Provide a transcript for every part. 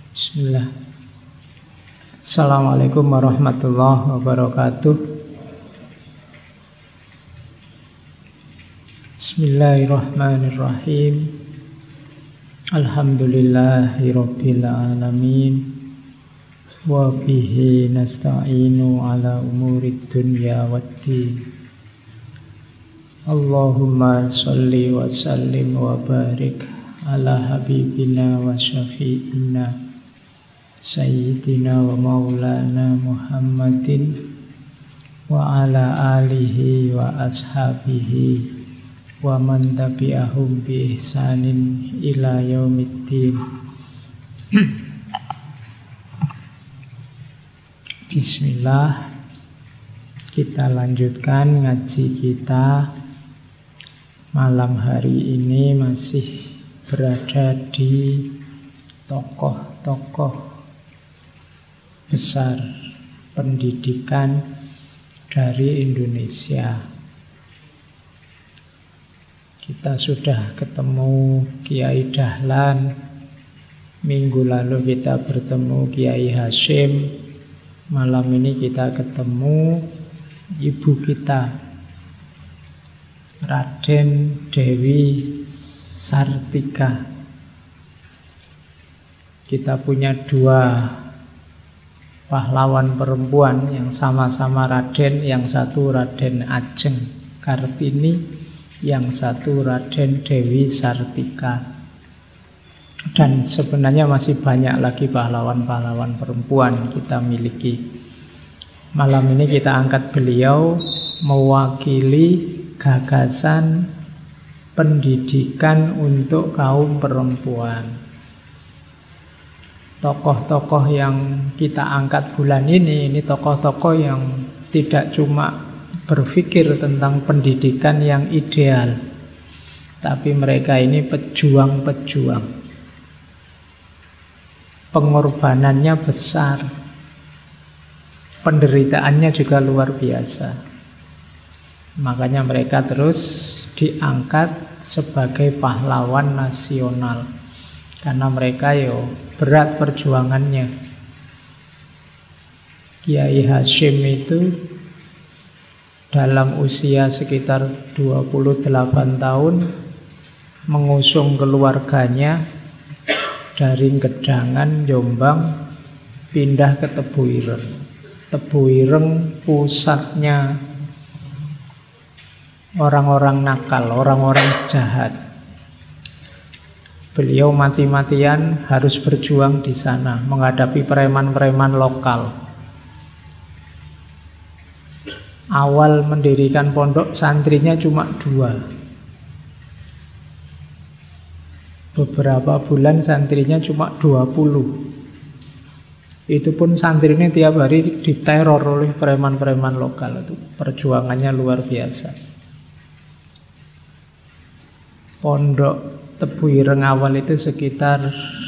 Bismillah. Assalamualaikum warahmatullahi wabarakatuh. Bismillahirrahmanirrahim. Alhamdulillahi rabbil alamin. Wa bihi nasta'inu ala umurid dunya waddin. Allahumma sholli wa sallim wa barik ala habibina wa syafi'ina Sayyidina wa maulana Muhammadin wa ala alihi wa ashabihi wa man tabi'ahum bi ihsanin ila yaumiddin. Bismillah. Kita lanjutkan ngaji kita. Malam hari ini masih berada di tokoh-tokoh besar pendidikan dari Indonesia. Kita sudah ketemu Kiai Dahlan, minggu lalu kita bertemu Kiai Hasyim, malam ini kita ketemu ibu kita, Raden Dewi Sartika. Kita punya dua pahlawan perempuan yang sama-sama Raden, yang satu Raden Ajeng Kartini, yang satu Raden Dewi Sartika. Dan sebenarnya masih banyak lagi pahlawan-pahlawan perempuan kita miliki. Malam ini kita angkat beliau mewakili gagasan pendidikan untuk kaum perempuan. Tokoh-tokoh yang kita angkat bulan ini tokoh-tokoh yang tidak cuma berpikir tentang pendidikan yang ideal, tapi mereka ini pejuang-pejuang. Pengorbanannya besar, penderitaannya juga luar biasa. Makanya mereka terus diangkat sebagai pahlawan nasional, karena mereka berat perjuangannya. Kiai Hasyim itu dalam usia sekitar 28 tahun mengusung keluarganya dari Gedangan, Jombang, pindah ke Tebuireng. Tebuireng pusatnya orang-orang nakal, orang-orang jahat. Beliau mati-matian harus berjuang di sana menghadapi preman-preman lokal. Awal mendirikan pondok santrinya cuma 2. Beberapa bulan santrinya cuma 20. Itu pun santrinya tiap hari diteror oleh preman-preman lokal. Itu perjuangannya luar biasa. Pondok Tebuireng awal itu sekitar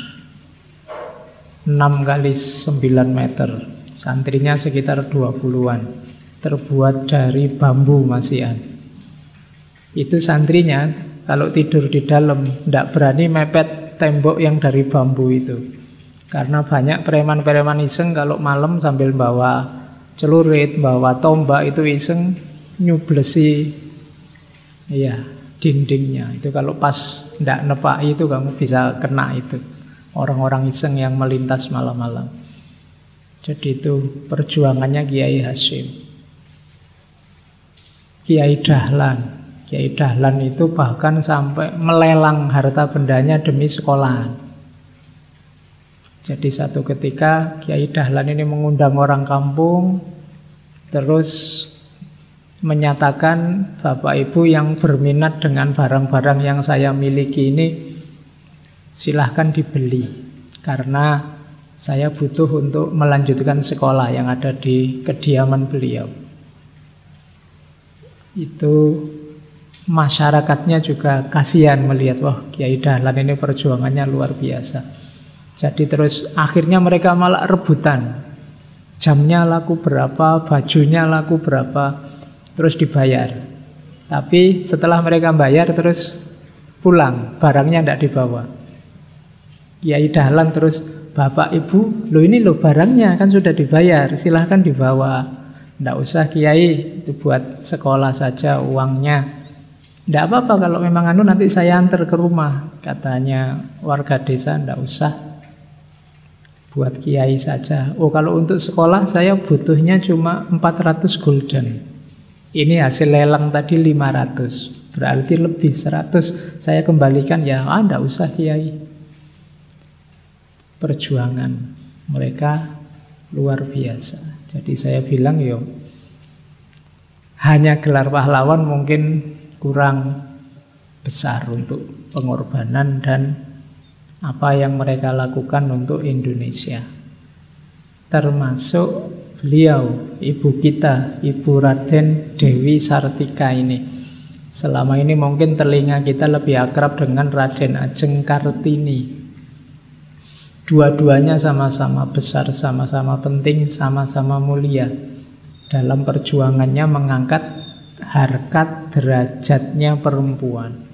6 kali 9 meter. Santrinya sekitar 20-an. Terbuat dari bambu masian. Itu santrinya kalau tidur di dalam tidak berani mepet tembok yang dari bambu itu. Karena banyak preman-preman iseng kalau malam sambil bawa celurit, bawa tombak itu iseng nyublesi dindingnya. Itu kalau pas tidak nepak itu kamu bisa kena itu. Orang-orang iseng yang melintas malam-malam. Jadi itu perjuangannya Kiai Hasyim. Kiai Dahlan. Kiai Dahlan itu bahkan sampai melelang harta bendanya demi sekolahan. Jadi satu ketika Kiai Dahlan ini mengundang orang kampung, terus menyatakan, Bapak Ibu yang berminat dengan barang-barang yang saya miliki ini, silahkan dibeli, karena saya butuh untuk melanjutkan sekolah yang ada di kediaman beliau. Itu masyarakatnya juga kasihan melihat, wah Kiai Dahlan ini perjuangannya luar biasa. Jadi terus akhirnya mereka malah rebutan. Jamnya laku berapa, bajunya laku berapa, terus dibayar. Tapi setelah mereka bayar terus pulang, barangnya tidak dibawa. Kiai Dahlan terus Bapak Ibu, lo ini lo barangnya kan sudah dibayar, silahkan dibawa. Nggak usah Kiai, itu buat sekolah saja uangnya. Nggak apa-apa kalau memang nanti saya antar ke rumah. Katanya warga desa, nggak usah, buat Kiai saja. Oh, kalau untuk sekolah saya butuhnya cuma 400 gulden. Ini hasil lelang tadi 500, berarti lebih 100 saya kembalikan. Ya, nggak usah Kiai. Perjuangan mereka luar biasa. Jadi saya bilang hanya gelar pahlawan mungkin kurang besar untuk pengorbanan dan apa yang mereka lakukan untuk Indonesia. Termasuk beliau, ibu kita, Ibu Raden Dewi Sartika ini. Selama ini mungkin telinga kita lebih akrab dengan Raden Ajeng Kartini. Dua-duanya sama-sama besar, sama-sama penting, sama-sama mulia dalam perjuangannya mengangkat harkat derajatnya perempuan.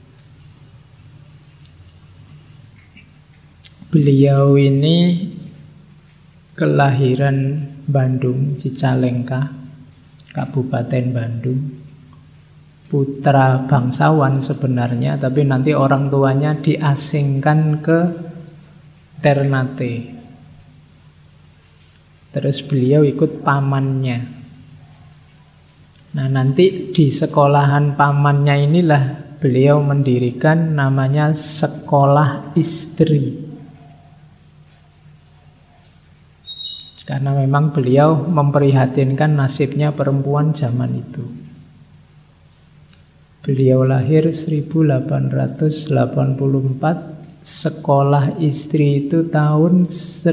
Beliau ini kelahiran Bandung, Cicalengka, Kabupaten Bandung. Putra bangsawan sebenarnya, tapi nanti orang tuanya diasingkan ke Ternate. Terus beliau ikut pamannya. Nah, nanti di sekolahan pamannya inilah beliau mendirikan namanya Sekolah Istri. Karena memang beliau memprihatinkan nasibnya perempuan zaman itu. Beliau lahir 1884. Sekolah Istri itu tahun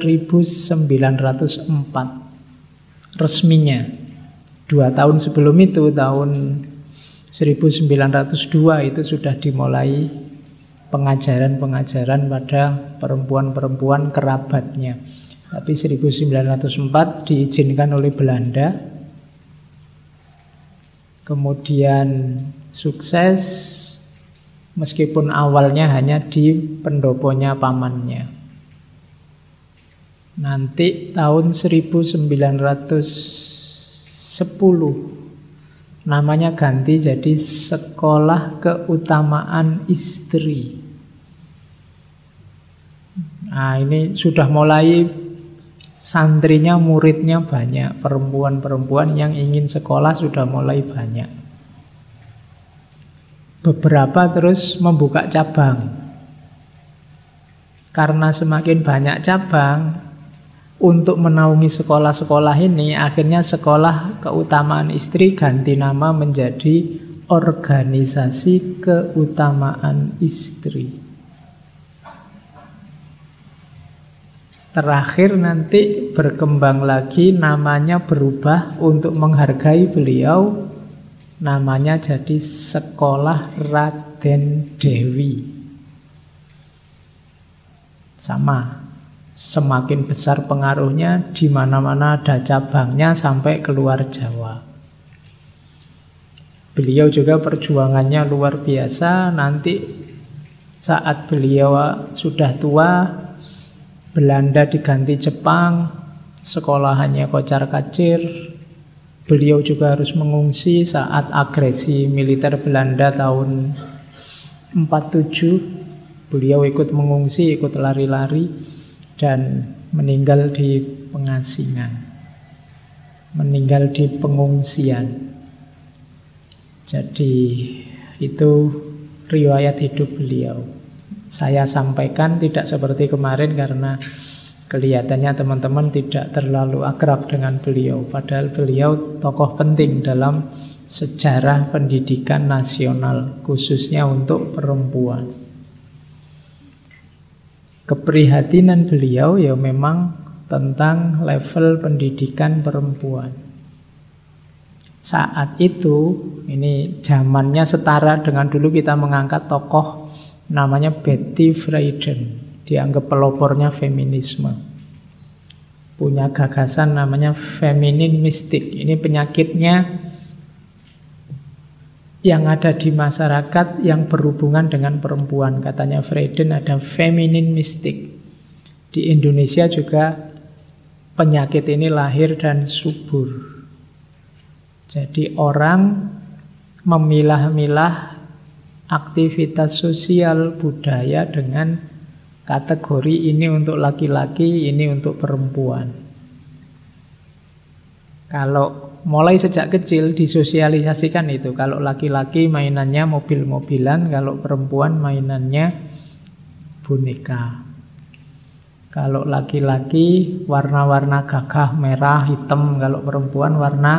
1904 resminya. 2 tahun sebelum itu, tahun 1902 itu sudah dimulai pengajaran-pengajaran pada perempuan-perempuan kerabatnya. Tapi 1904 diizinkan oleh Belanda. Kemudian sukses, meskipun awalnya hanya di pendoponya pamannya. Nanti tahun 1910 namanya ganti jadi Sekolah Keutamaan Istri. Nah, ini sudah mulai santrinya, muridnya banyak. Perempuan-perempuan yang ingin sekolah sudah mulai banyak. Beberapa terus membuka cabang. Karena semakin banyak cabang, untuk menaungi sekolah-sekolah ini, akhirnya Sekolah Keutamaan Istri ganti nama menjadi Organisasi Keutamaan Istri. Terakhir nanti berkembang lagi, namanya berubah untuk menghargai beliau. Namanya jadi Sekolah Raden Dewi. Sama, semakin besar pengaruhnya, di mana-mana ada cabangnya sampai keluar Jawa. Beliau juga perjuangannya luar biasa. Nanti saat beliau sudah tua, Belanda diganti Jepang, sekolahannya kocar-kacir. Beliau juga harus mengungsi saat agresi militer Belanda tahun 47. Beliau ikut mengungsi, ikut lari-lari, dan meninggal di pengasingan, meninggal di pengungsian. Jadi itu riwayat hidup beliau. Saya sampaikan tidak seperti kemarin karena kelihatannya teman-teman tidak terlalu akrab dengan beliau. Padahal beliau tokoh penting dalam sejarah pendidikan nasional, khususnya untuk perempuan. Keprihatinan beliau ya memang tentang level pendidikan perempuan. Saat itu, ini zamannya setara dengan dulu kita mengangkat tokoh namanya Betty Friedan, dianggap pelopornya feminisme. Punya gagasan namanya feminine mystic. Ini penyakitnya yang ada di masyarakat yang berhubungan dengan perempuan. Katanya Friedan ada feminine mystic. Di Indonesia juga penyakit ini lahir dan subur. Jadi orang memilah-milah aktivitas sosial budaya dengan kategori ini untuk laki-laki, ini untuk perempuan. Kalau mulai sejak kecil disosialisasikan itu. Kalau laki-laki mainannya mobil-mobilan, kalau perempuan mainannya boneka. Kalau laki-laki warna-warna gagah, merah, hitam. Kalau perempuan warna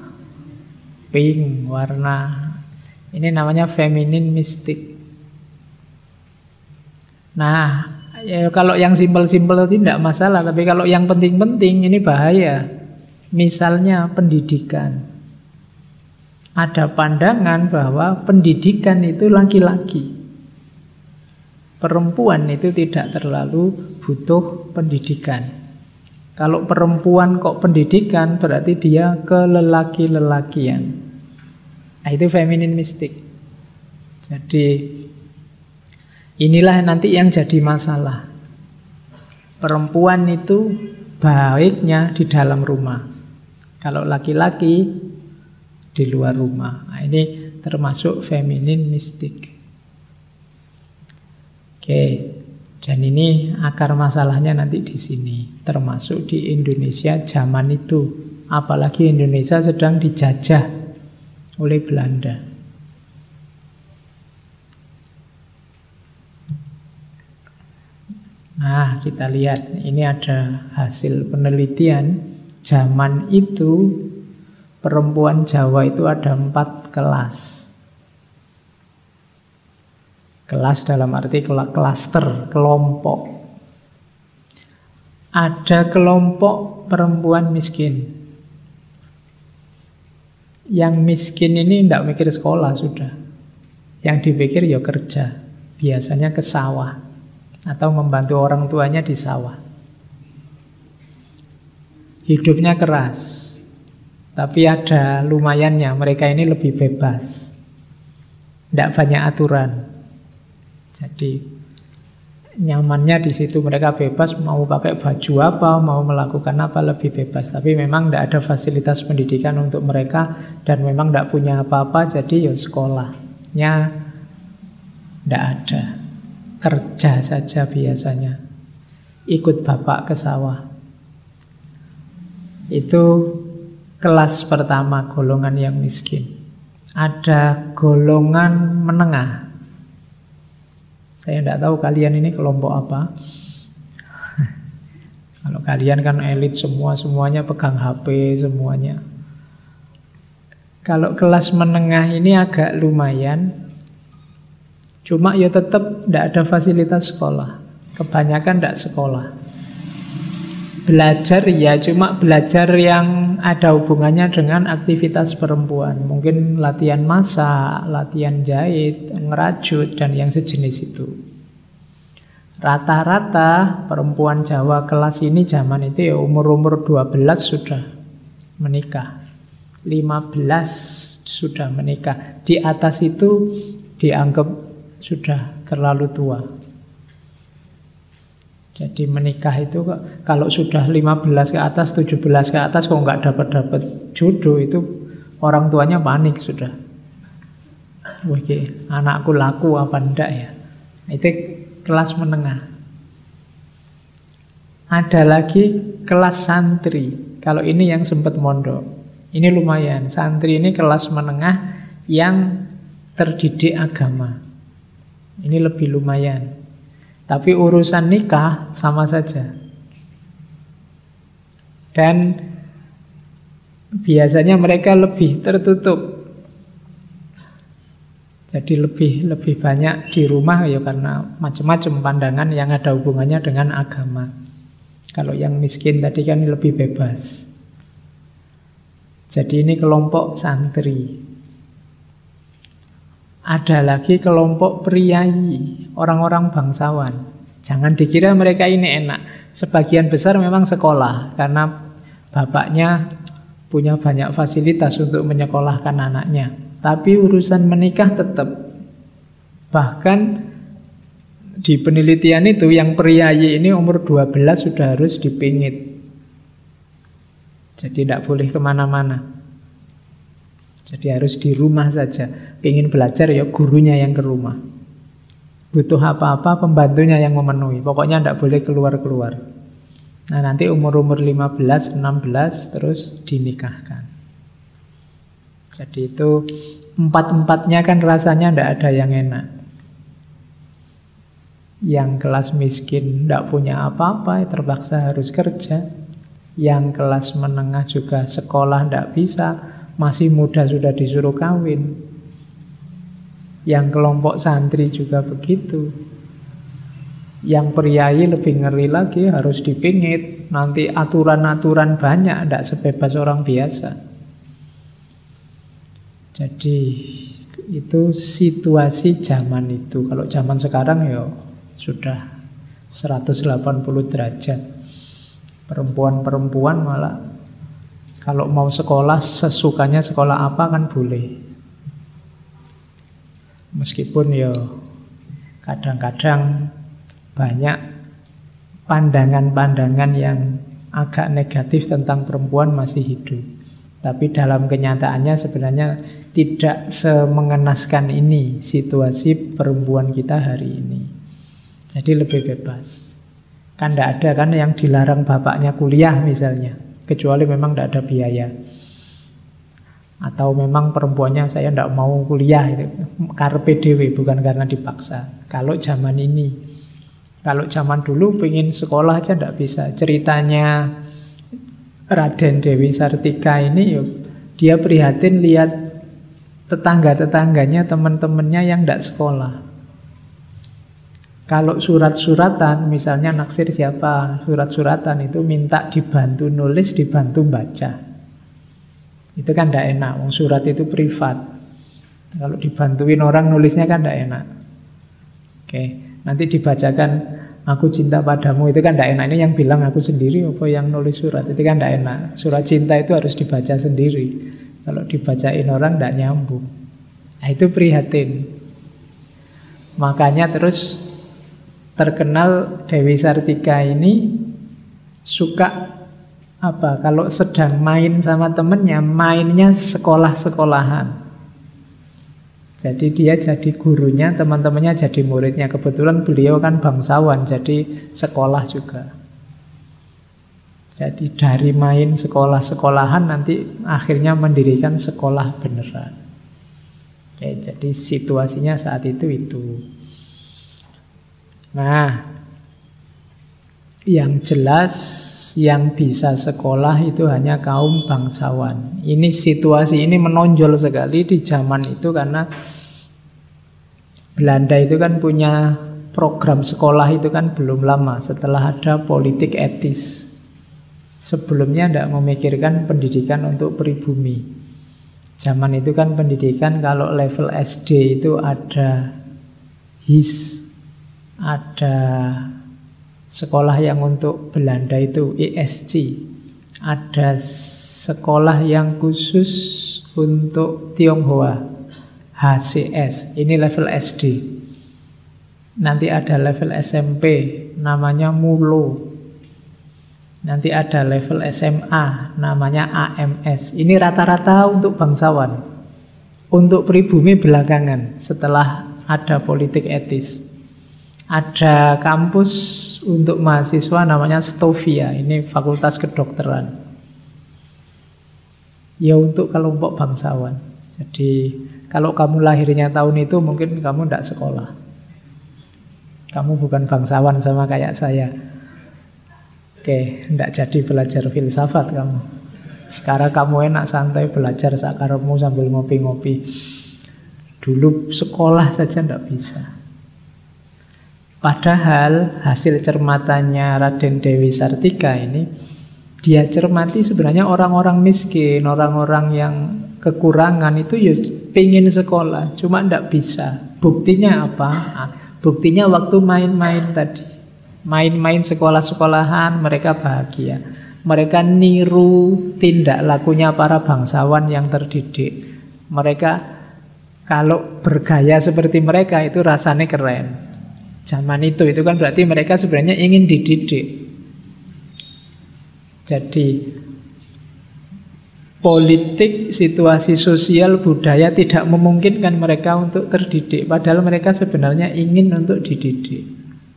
pink, warna ini namanya feminin mystic. Nah, ya kalau yang simpel-simpel tidak masalah, tapi kalau yang penting-penting ini bahaya. Misalnya pendidikan. Ada pandangan bahwa pendidikan itu laki-laki. Perempuan itu tidak terlalu butuh pendidikan. Kalau perempuan kok pendidikan, berarti dia kelelaki-lelakian. Nah, itu feminin mystic. Jadi inilah nanti yang jadi masalah. Perempuan itu baiknya di dalam rumah. Kalau laki-laki di luar rumah. Nah, ini termasuk feminin mystic. Oke, dan ini akar masalahnya nanti di sini, termasuk di Indonesia zaman itu. Apalagi Indonesia sedang dijajah oleh Belanda. Nah, kita lihat, ini ada hasil penelitian. Zaman itu perempuan Jawa itu ada 4 kelas. Kelas dalam arti klaster, kelompok. Ada kelompok perempuan miskin. Yang miskin ini tidak mikir sekolah sudah. Yang dipikir ya kerja. Biasanya ke sawah. Atau membantu orang tuanya di sawah. Hidupnya keras. Tapi ada lumayannya. Mereka ini lebih bebas. Tidak banyak aturan. Jadi nyamannya di situ, mereka bebas mau pakai baju apa, mau melakukan apa lebih bebas. Tapi memang tidak ada fasilitas pendidikan untuk mereka dan memang tidak punya apa-apa, jadi ya sekolahnya tidak ada. Kerja saja biasanya. Ikut bapak ke sawah. Itu kelas pertama, golongan yang miskin. Ada golongan menengah. Saya tidak tahu kalian ini kelompok apa. Kalau kalian kan elit semua, semuanya pegang HP semuanya. Kalau kelas menengah ini agak lumayan. Cuma ya tetap tidak ada fasilitas sekolah. Kebanyakan tidak sekolah. Belajar ya, cuma belajar yang ada hubungannya dengan aktivitas perempuan. Mungkin latihan masak, latihan jahit, ngerajut, dan yang sejenis itu. Rata-rata perempuan Jawa kelas ini zaman itu ya umur-umur 12 sudah menikah. 15 sudah menikah. Di atas itu dianggap sudah terlalu tua. Jadi menikah itu kalau sudah 15 ke atas, 17 ke atas, kalau nggak dapat jodoh itu orang tuanya panik sudah. Oke, anakku laku apa enggak ya? Itu kelas menengah. Ada lagi kelas santri. Kalau ini yang sempat mondok. Ini lumayan. Santri ini kelas menengah yang terdidik agama. Ini lebih lumayan. Tapi urusan nikah sama saja. Dan biasanya mereka lebih tertutup. Jadi lebih banyak di rumah ya karena macam-macam pandangan yang ada hubungannya dengan agama. Kalau yang miskin tadi kan lebih bebas. Jadi ini kelompok santri. Ada lagi kelompok priayi, orang-orang bangsawan. Jangan dikira mereka ini enak. Sebagian besar memang sekolah karena bapaknya punya banyak fasilitas untuk menyekolahkan anaknya. Tapi urusan menikah tetap. Bahkan Di penelitian itu yang priayi ini umur 12 sudah harus dipingit. Jadi tidak boleh kemana-mana. Jadi harus di rumah saja. Pengen belajar ya gurunya yang ke rumah. Butuh apa-apa pembantunya yang memenuhi. Pokoknya tidak boleh keluar-keluar. Nah nanti umur-umur 15, 16 terus dinikahkan. Jadi itu empat-empatnya kan rasanya tidak ada yang enak. Yang kelas miskin tidak punya apa-apa terpaksa harus kerja. Yang kelas menengah juga sekolah tidak bisa, masih muda sudah disuruh kawin. Yang kelompok santri juga begitu. Yang priayi lebih ngeri lagi, harus dipingit. Nanti aturan-aturan banyak, tidak sebebas orang biasa. Jadi itu situasi zaman itu. Kalau zaman sekarang ya sudah 180 derajat. Perempuan-perempuan malah kalau mau sekolah sesukanya sekolah apa kan boleh. Meskipun ya kadang-kadang banyak pandangan-pandangan yang agak negatif tentang perempuan masih hidup. Tapi dalam kenyataannya sebenarnya tidak semengenaskan ini situasi perempuan kita hari ini. Jadi lebih bebas. Kan tidak ada kan yang dilarang bapaknya kuliah misalnya. Kecuali memang tidak ada biaya. Atau memang perempuannya saya tidak mau kuliah itu. Karpe dewe, bukan karena dipaksa. Kalau zaman ini. Kalau zaman dulu pengen sekolah aja tidak bisa. Ceritanya Raden Dewi Sartika ini dia prihatin lihat tetangga-tetangganya, teman-temannya yang tidak sekolah. Kalau surat-suratan, misalnya naksir siapa, surat-suratan itu minta dibantu nulis, dibantu baca. Itu kan tidak enak, surat itu privat. Kalau dibantuin orang nulisnya kan tidak enak. Oke, nanti dibacakan, aku cinta padamu, itu kan tidak enak. Ini yang bilang aku sendiri, apa yang nulis surat, itu kan tidak enak. Surat cinta itu harus dibaca sendiri. Kalau dibacain orang tidak nyambung. Nah itu prihatin. Makanya terus terkenal Dewi Sartika ini suka apa? Kalau sedang main sama temennya, mainnya sekolah-sekolahan. Jadi dia jadi gurunya, teman-temannya jadi muridnya. Kebetulan beliau kan bangsawan, jadi sekolah juga. Jadi dari main sekolah-sekolahan nanti akhirnya mendirikan sekolah beneran. Oke, jadi situasinya saat itu. Nah, yang jelas yang bisa sekolah itu hanya kaum bangsawan. Ini situasi ini menonjol sekali di zaman itu karena Belanda itu kan punya program sekolah itu kan belum lama setelah ada politik etis. Sebelumnya tidak memikirkan pendidikan untuk pribumi. Zaman itu kan pendidikan kalau level SD itu ada HIS, ada sekolah yang untuk Belanda itu ESC, ada sekolah yang khusus untuk Tionghoa HCS, ini level SD. Nanti ada level SMP namanya MULO. Nanti ada level SMA namanya AMS. Ini rata-rata untuk bangsawan. Untuk pribumi belakangan setelah ada politik etis. Ada kampus untuk mahasiswa namanya Stovia. Ini fakultas kedokteran. Ya untuk kelompok bangsawan. Jadi kalau kamu lahirnya tahun itu mungkin kamu tidak sekolah. Kamu bukan bangsawan sama kayak saya. Oke, tidak jadi belajar filsafat kamu. Sekarang kamu enak santai belajar sakaremu sambil ngopi-ngopi. Dulu sekolah saja tidak bisa. Padahal hasil cermatannya Raden Dewi Sartika ini, dia cermati sebenarnya orang-orang miskin, orang-orang yang kekurangan itu ya pengen sekolah, cuma tidak bisa. Buktinya apa? Buktinya waktu main-main tadi. Main-main sekolah-sekolahan mereka bahagia. Mereka niru tindak lakunya para bangsawan yang terdidik. Mereka kalau bergaya seperti mereka itu rasanya keren. Zaman itu kan berarti mereka sebenarnya ingin dididik. Jadi politik, situasi sosial, budaya tidak memungkinkan mereka untuk terdidik. Padahal mereka sebenarnya ingin untuk dididik.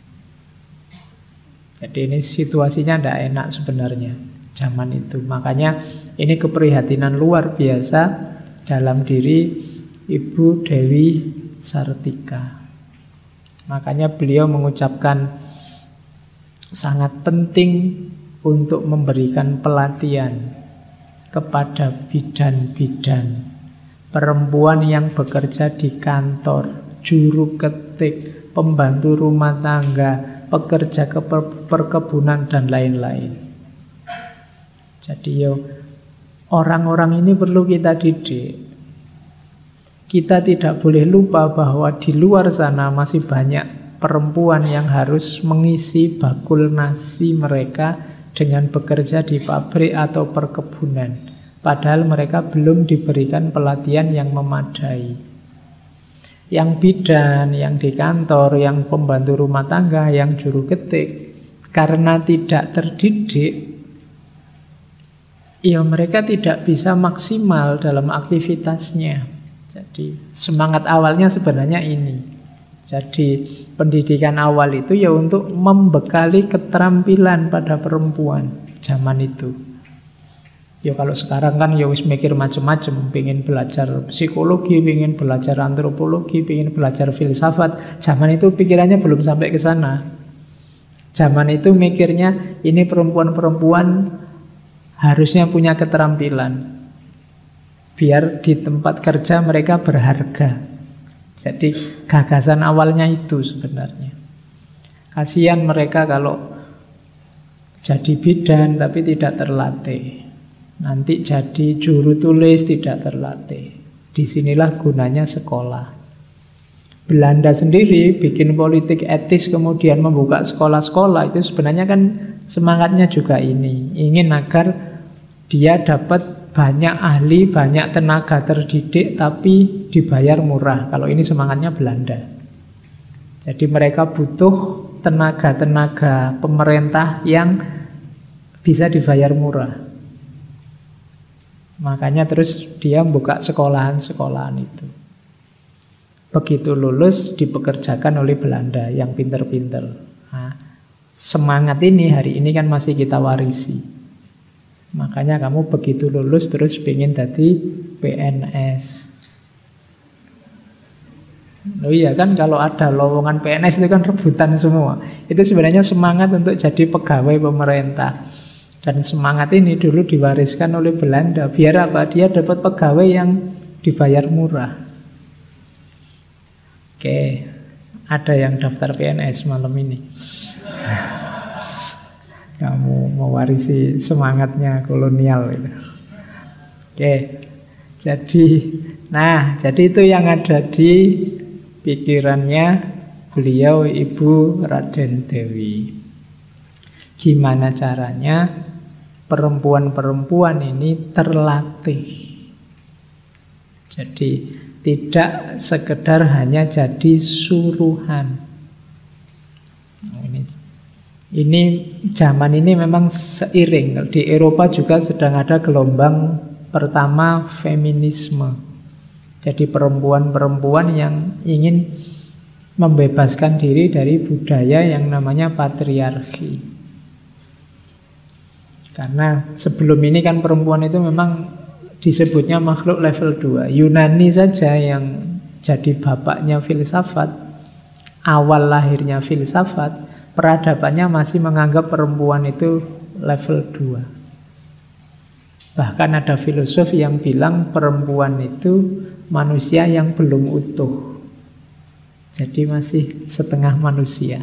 Jadi ini situasinya tidak enak sebenarnya zaman itu. Makanya ini keprihatinan luar biasa dalam diri Ibu Dewi Sartika. Makanya beliau mengucapkan sangat penting untuk memberikan pelatihan kepada bidan-bidan, perempuan yang bekerja di kantor, juru ketik, pembantu rumah tangga, pekerja perkebunan, dan lain-lain. Jadi orang-orang ini perlu kita didik. Kita tidak boleh lupa bahwa di luar sana masih banyak perempuan yang harus mengisi bakul nasi mereka dengan bekerja di pabrik atau perkebunan. Padahal mereka belum diberikan pelatihan yang memadai. Yang bidan, yang di kantor, yang pembantu rumah tangga, yang juru ketik, karena tidak terdidik, ya mereka tidak bisa maksimal dalam aktivitasnya. Jadi semangat awalnya sebenarnya ini. Jadi pendidikan awal itu ya untuk membekali keterampilan pada perempuan zaman itu. Ya kalau sekarang kan ya wis mikir macam-macam, pengen belajar psikologi, pengen belajar antropologi, pengen belajar filsafat. Zaman itu pikirannya belum sampai ke sana. Zaman itu mikirnya ini perempuan-perempuan harusnya punya keterampilan. Biar di tempat kerja mereka berharga. Jadi gagasan awalnya itu sebenarnya. Kasihan mereka kalau jadi bidan tapi tidak terlatih. Nanti jadi juru tulis tidak terlatih. Disinilah gunanya sekolah. Belanda sendiri bikin politik etis kemudian membuka sekolah-sekolah, itu sebenarnya kan semangatnya juga ini. Ingin agar dia dapat banyak ahli, banyak tenaga terdidik, tapi dibayar murah. Kalau ini semangatnya Belanda. Jadi mereka butuh tenaga-tenaga pemerintah yang bisa dibayar murah. Makanya terus dia buka sekolahan-sekolahan itu. Begitu lulus dipekerjakan oleh Belanda yang pinter-pinter. Nah, semangat ini hari ini kan masih kita warisi. Makanya kamu begitu lulus terus pengen jadi PNS. Oh iya kan, kalau ada lowongan PNS itu kan rebutan semua. Itu sebenarnya semangat untuk jadi pegawai pemerintah. Dan semangat ini dulu diwariskan oleh Belanda. Biar apa? Dia dapat pegawai yang dibayar murah. Oke, ada yang daftar PNS malam ini. Kamu mewarisi semangatnya kolonial itu. Oke, jadi itu yang ada di pikirannya beliau Ibu Raden Dewi. Gimana caranya perempuan-perempuan ini terlatih. Jadi tidak sekedar hanya jadi suruhan. Ini zaman ini memang seiring. Di Eropa juga sedang ada gelombang pertama feminisme. Jadi perempuan-perempuan yang ingin membebaskan diri dari budaya yang namanya patriarki. Karena sebelum ini kan perempuan itu memang disebutnya makhluk level 2. Yunani saja yang jadi bapaknya filsafat, awal lahirnya filsafat, peradabannya masih menganggap perempuan itu level 2. Bahkan ada filosof yang bilang perempuan itu manusia yang belum utuh. Jadi masih setengah manusia.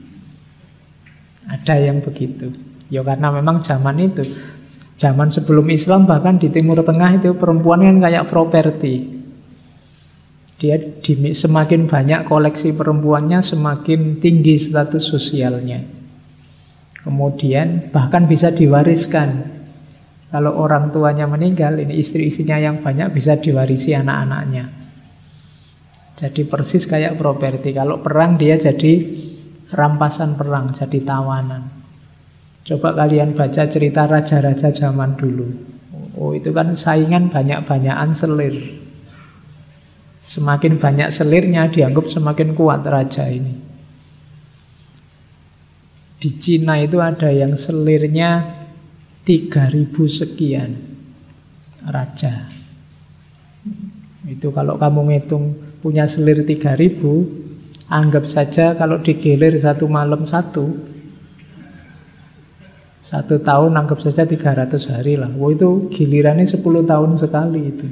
Ada yang begitu. Ya karena memang zaman itu, zaman sebelum Islam bahkan di Timur Tengah itu perempuan kan kayak properti. Dia semakin banyak koleksi perempuannya, semakin tinggi status sosialnya. Kemudian bahkan bisa diwariskan. Kalau orang tuanya meninggal, ini istri-istrinya yang banyak bisa diwarisi anak-anaknya. Jadi persis kayak properti. Kalau perang dia jadi rampasan perang, jadi tawanan. Coba kalian baca cerita raja-raja zaman dulu. Oh, itu kan saingan banyak-banyakan selir. Semakin banyak selirnya dianggap semakin kuat raja ini. Di Cina itu ada yang selirnya 3.000 sekian raja. Itu kalau kamu ngitung punya selir 3.000, anggap saja kalau digilir satu malam satu tahun anggap saja 300 hari lah. Wah, itu gilirannya 10 tahun sekali itu.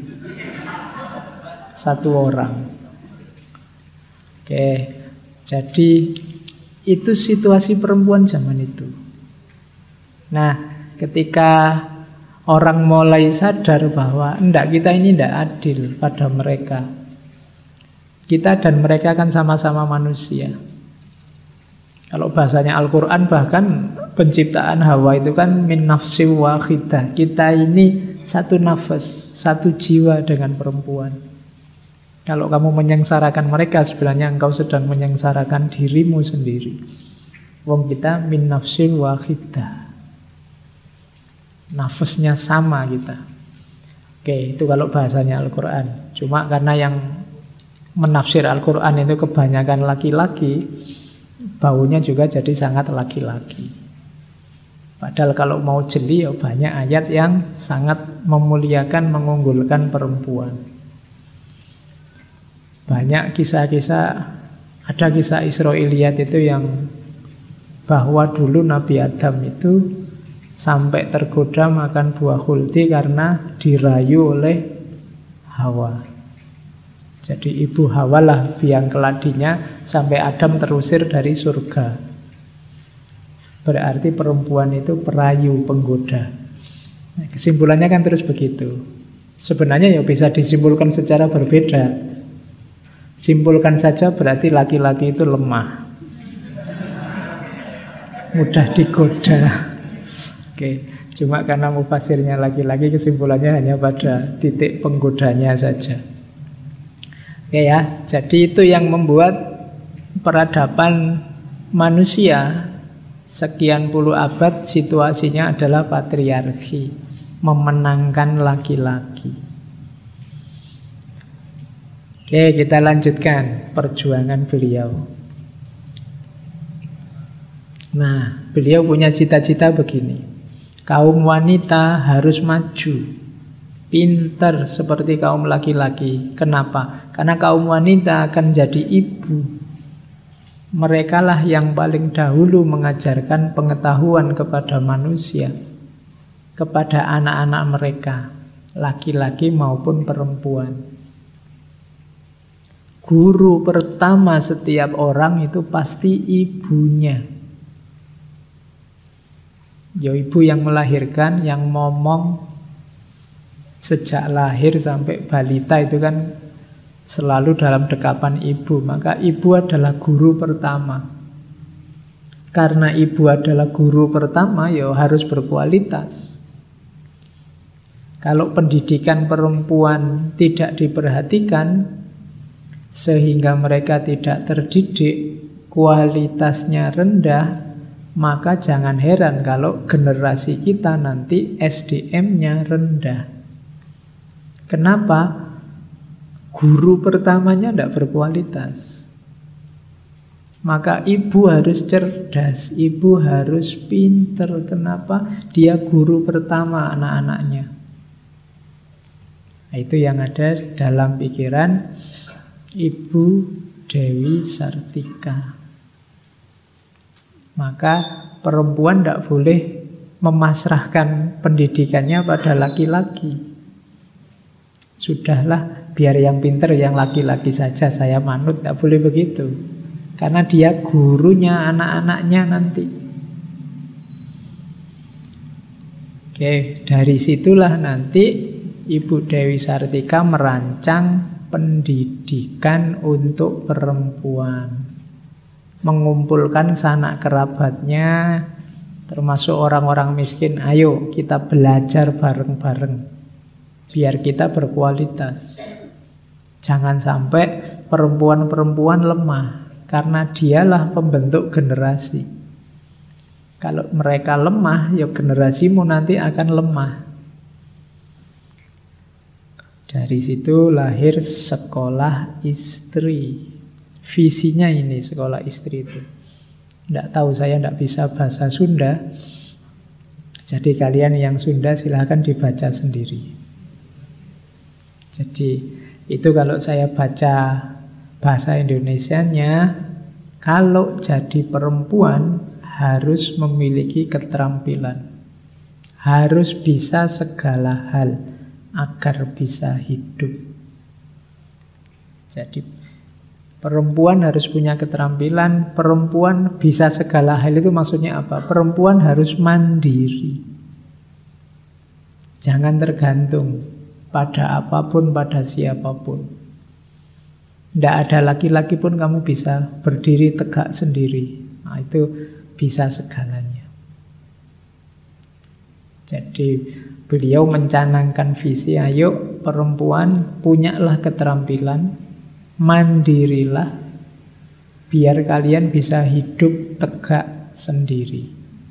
Satu orang. Oke, jadi itu situasi perempuan zaman itu. Nah, ketika orang mulai sadar bahwa enggak, kita ini enggak adil pada mereka. Kita dan mereka kan sama-sama manusia. Kalau bahasanya Al-Quran, bahkan penciptaan Hawa itu kan min nafsi wahidah. Kita ini satu nafas, satu jiwa dengan perempuan. Kalau kamu menyengsarakan mereka, sebenarnya engkau sedang menyengsarakan dirimu sendiri. Wong kita min nafsi wahidah. Nafasnya sama kita. Oke, itu kalau bahasanya Al-Quran. Cuma karena yang menafsir Al-Quran itu kebanyakan laki-laki, baunya juga jadi sangat laki-laki. Padahal kalau mau jeli, ya banyak ayat yang sangat memuliakan, mengunggulkan perempuan. Banyak kisah-kisah, ada kisah Israiliyat itu yang bahwa dulu Nabi Adam itu sampai tergoda makan buah khuldi karena dirayu oleh Hawa. Jadi ibu Hawa lah biang keladinya sampai Adam terusir dari surga. Berarti perempuan itu perayu, penggoda. Nah, kesimpulannya kan terus begitu. Sebenarnya ya bisa disimpulkan secara berbeda. Simpulkan saja berarti laki-laki itu lemah, mudah digoda. Oke, cuma karena mufasirnya laki-laki, kesimpulannya hanya pada titik penggodanya saja. Oke ya, jadi itu yang membuat peradaban manusia sekian puluh abad situasinya adalah patriarki, memenangkan laki-laki. Oke, kita lanjutkan perjuangan beliau. Nah, beliau punya cita-cita begini. Kaum wanita harus maju, pintar seperti kaum laki-laki. Kenapa? Karena kaum wanita akan jadi ibu. Merekalah yang paling dahulu mengajarkan pengetahuan kepada manusia, kepada anak-anak mereka, laki-laki maupun perempuan. Guru pertama setiap orang itu pasti ibunya. Ya, ibu yang melahirkan, yang ngomong sejak lahir sampai balita itu kan selalu dalam dekapan ibu. Maka ibu adalah guru pertama. Karena ibu adalah guru pertama, ya harus berkualitas. Kalau pendidikan perempuan tidak diperhatikan, sehingga mereka tidak terdidik, kualitasnya rendah, maka jangan heran kalau generasi kita nanti SDM-nya rendah. Kenapa? Guru pertamanya tidak berkualitas. Maka ibu harus cerdas, ibu harus pinter. Kenapa? Dia guru pertama anak-anaknya. Nah, itu yang ada dalam pikiran Ibu Dewi Sartika. Maka perempuan tidak boleh memasrahkan pendidikannya pada laki-laki. Sudahlah, biar yang pinter yang laki-laki saja, saya manut. Tidak boleh begitu. Karena dia gurunya anak-anaknya nanti. Oke, dari situlah nanti Ibu Dewi Sartika merancang pendidikan untuk perempuan, mengumpulkan sanak kerabatnya, termasuk orang-orang miskin. Ayo kita belajar bareng-bareng, biar kita berkualitas. Jangan sampai perempuan-perempuan lemah. karena dialah pembentuk generasi. Kalau mereka lemah, ya generasimu nanti akan lemah. Dari situ lahir sekolah istri. Visinya ini sekolah istri itu. Tidak tahu, saya tidak bisa bahasa Sunda. Jadi kalian yang Sunda silahkan dibaca sendiri. Jadi itu kalau saya baca bahasa Indonesianya, kalau jadi perempuan harus memiliki keterampilan. Harus bisa segala hal agar bisa hidup. Jadi perempuan harus punya keterampilan, perempuan bisa segala hal itu maksudnya apa? Perempuan harus mandiri. Jangan tergantung pada apapun, pada siapapun. Tidak ada laki-laki pun kamu bisa berdiri tegak sendiri. Nah, itu bisa segalanya. Jadi beliau mencanangkan visi, ayo perempuan punyalah keterampilan, mandirilah, biar kalian bisa hidup tegak sendiri.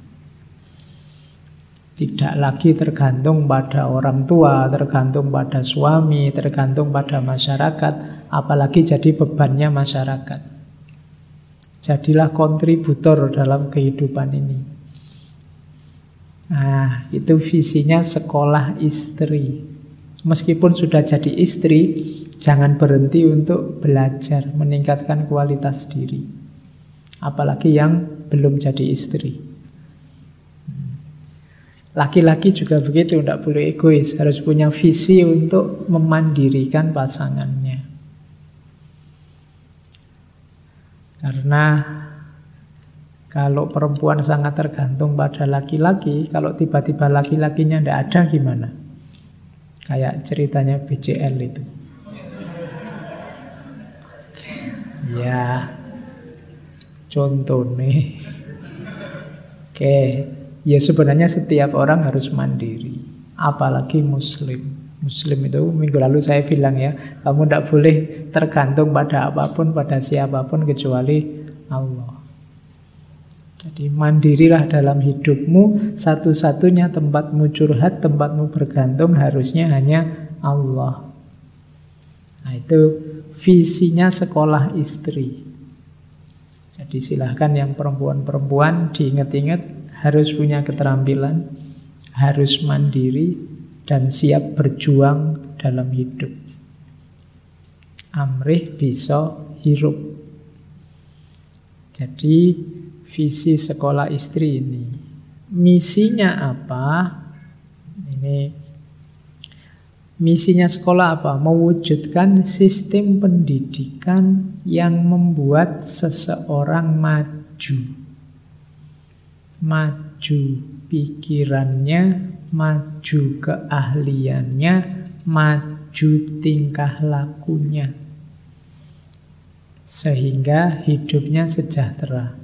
Tidak lagi tergantung pada orang tua, tergantung pada suami, tergantung pada masyarakat, apalagi jadi bebannya masyarakat. Jadilah kontributor dalam kehidupan ini. Nah, itu visinya sekolah istri. Meskipun sudah jadi istri, jangan berhenti untuk belajar, meningkatkan kualitas diri. Apalagi yang belum jadi istri. Laki-laki juga begitu, tidak boleh egois. Harus punya visi untuk memandirikan pasangannya. Karena kalau perempuan sangat tergantung pada laki-laki, kalau tiba-tiba laki-lakinya tidak ada gimana? Kayak ceritanya BCL itu. Ya, contoh nih. Oke, ya sebenarnya setiap orang harus mandiri, apalagi Muslim. Muslim itu minggu lalu saya bilang ya, kamu tidak boleh tergantung pada apapun, pada siapapun kecuali Allah. Jadi mandirilah dalam hidupmu, satu-satunya tempatmu curhat, tempatmu bergantung harusnya hanya Allah. Nah itu visinya sekolah istri. Jadi silahkan yang perempuan-perempuan diingat-ingat, harus punya keterampilan, harus mandiri, dan siap berjuang dalam hidup. Amrih bisa hirup. Jadi visi sekolah istri ini, misinya apa? Ini misinya sekolah apa? Mewujudkan sistem pendidikan yang membuat seseorang maju. Maju pikirannya, maju keahliannya, maju tingkah lakunya. Sehingga hidupnya sejahtera.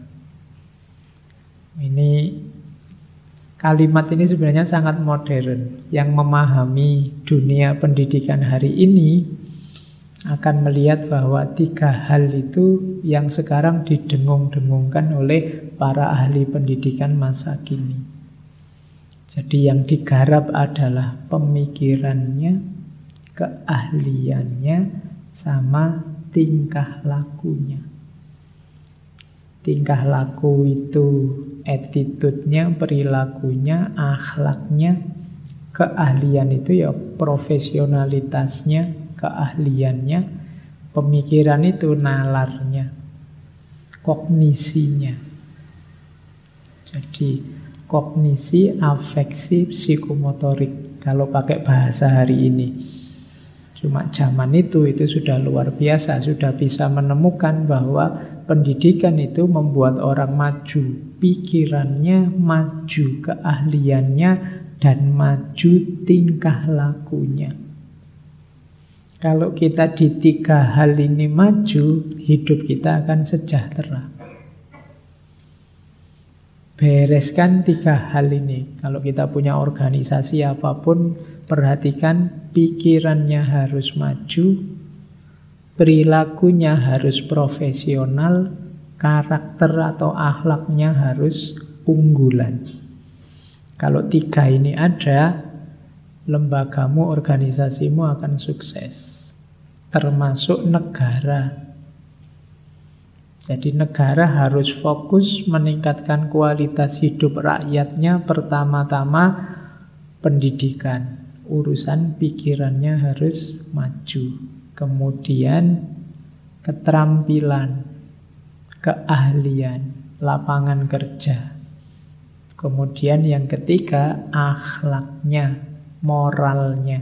Ini kalimat ini sebenarnya sangat modern. Yang memahami dunia pendidikan hari ini akan melihat bahwa 3 hal itu yang sekarang didengung-dengungkan oleh para ahli pendidikan masa kini. Jadi yang digarap adalah pemikirannya, keahliannya, sama tingkah lakunya. Tingkah laku itu attitude-nya, perilakunya, akhlaknya. Keahlian itu ya profesionalitasnya, keahliannya. Pemikiran itu nalarnya, kognisinya. Jadi kognisi, afeksi, psikomotorik kalau pakai bahasa hari ini. Cuma zaman itu sudah luar biasa, sudah bisa menemukan bahwa pendidikan itu membuat orang maju pikirannya, maju keahliannya, dan maju tingkah lakunya. Kalau kita di 3 hal ini maju, hidup kita akan sejahtera. Bereskan 3 hal ini. Kalau kita punya organisasi apapun, perhatikan pikirannya harus maju, perilakunya harus profesional, karakter atau akhlaknya harus unggulan. Kalau 3 ini ada, lembagamu, organisasimu akan sukses. Termasuk negara. Jadi negara harus fokus meningkatkan kualitas hidup rakyatnya. Pertama-tama pendidikan. Urusan pikirannya harus maju. Kemudian keterampilan, keahlian, lapangan kerja. Kemudian yang ketiga, akhlaknya, moralnya.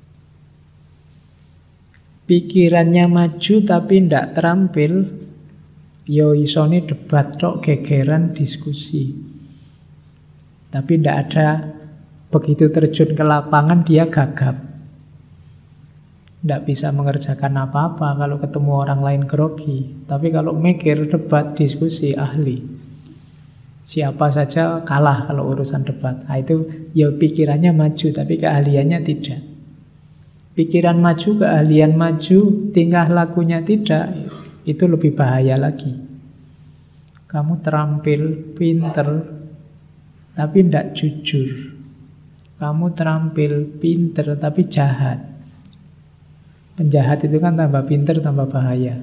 Pikirannya maju tapi tidak terampil, yo isone debat tok, gegeran, diskusi. Tapi tidak ada, begitu terjun ke lapangan dia gagap. Tidak bisa mengerjakan apa-apa kalau ketemu orang lain grogi. Tapi kalau mikir, debat, diskusi, ahli. Siapa saja kalah kalau urusan debat. Nah, itu ya pikirannya maju, tapi keahliannya tidak. Pikiran maju, keahlian maju, tingkah lakunya tidak, itu lebih bahaya lagi. Kamu terampil, pinter, tapi tidak jujur. Kamu terampil, pinter, tapi jahat. Penjahat itu kan tambah pinter, tambah bahaya.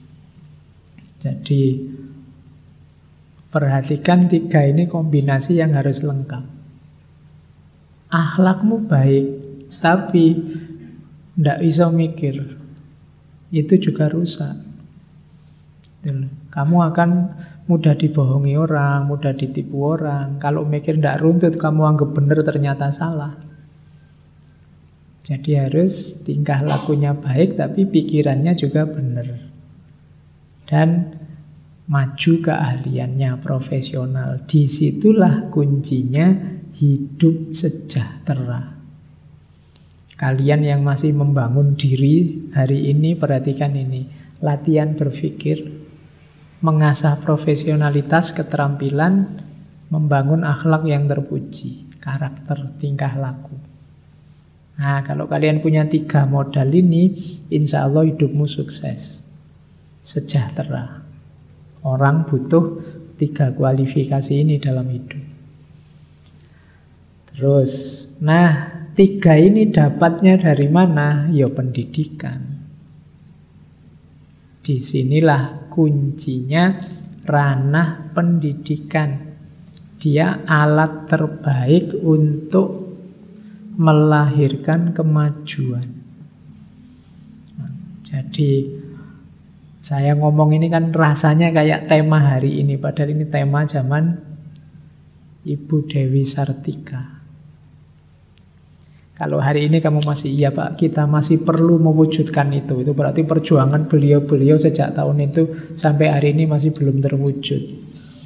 Jadi perhatikan 3 ini kombinasi yang harus lengkap. Akhlakmu baik, tapi tidak bisa mikir. Itu juga rusak. Kamu akan mudah dibohongi orang, mudah ditipu orang. Kalau mikir tidak runtut, kamu anggap benar, ternyata salah. Jadi harus tingkah lakunya baik, tapi pikirannya juga benar. Dan maju keahliannya, profesional. Disitulah kuncinya hidup sejahtera. Kalian yang masih membangun diri hari ini, perhatikan ini. Latihan berpikir, mengasah profesionalitas, keterampilan, membangun akhlak yang terpuji, karakter, tingkah laku. Nah, kalau kalian punya 3 modal ini, insya Allah hidupmu sukses, sejahtera. Orang butuh 3 kualifikasi ini dalam hidup. Terus, nah 3 ini dapatnya dari mana? Ya pendidikan. Disinilah kuncinya, ranah pendidikan. Dia alat terbaik untuk melahirkan kemajuan. Jadi saya ngomong ini kan rasanya kayak tema hari ini, padahal ini tema zaman Ibu Dewi Sartika. Kalau hari ini kamu masih, iya Pak, kita masih perlu mewujudkan itu berarti perjuangan beliau-beliau sejak tahun itu sampai hari ini masih belum terwujud.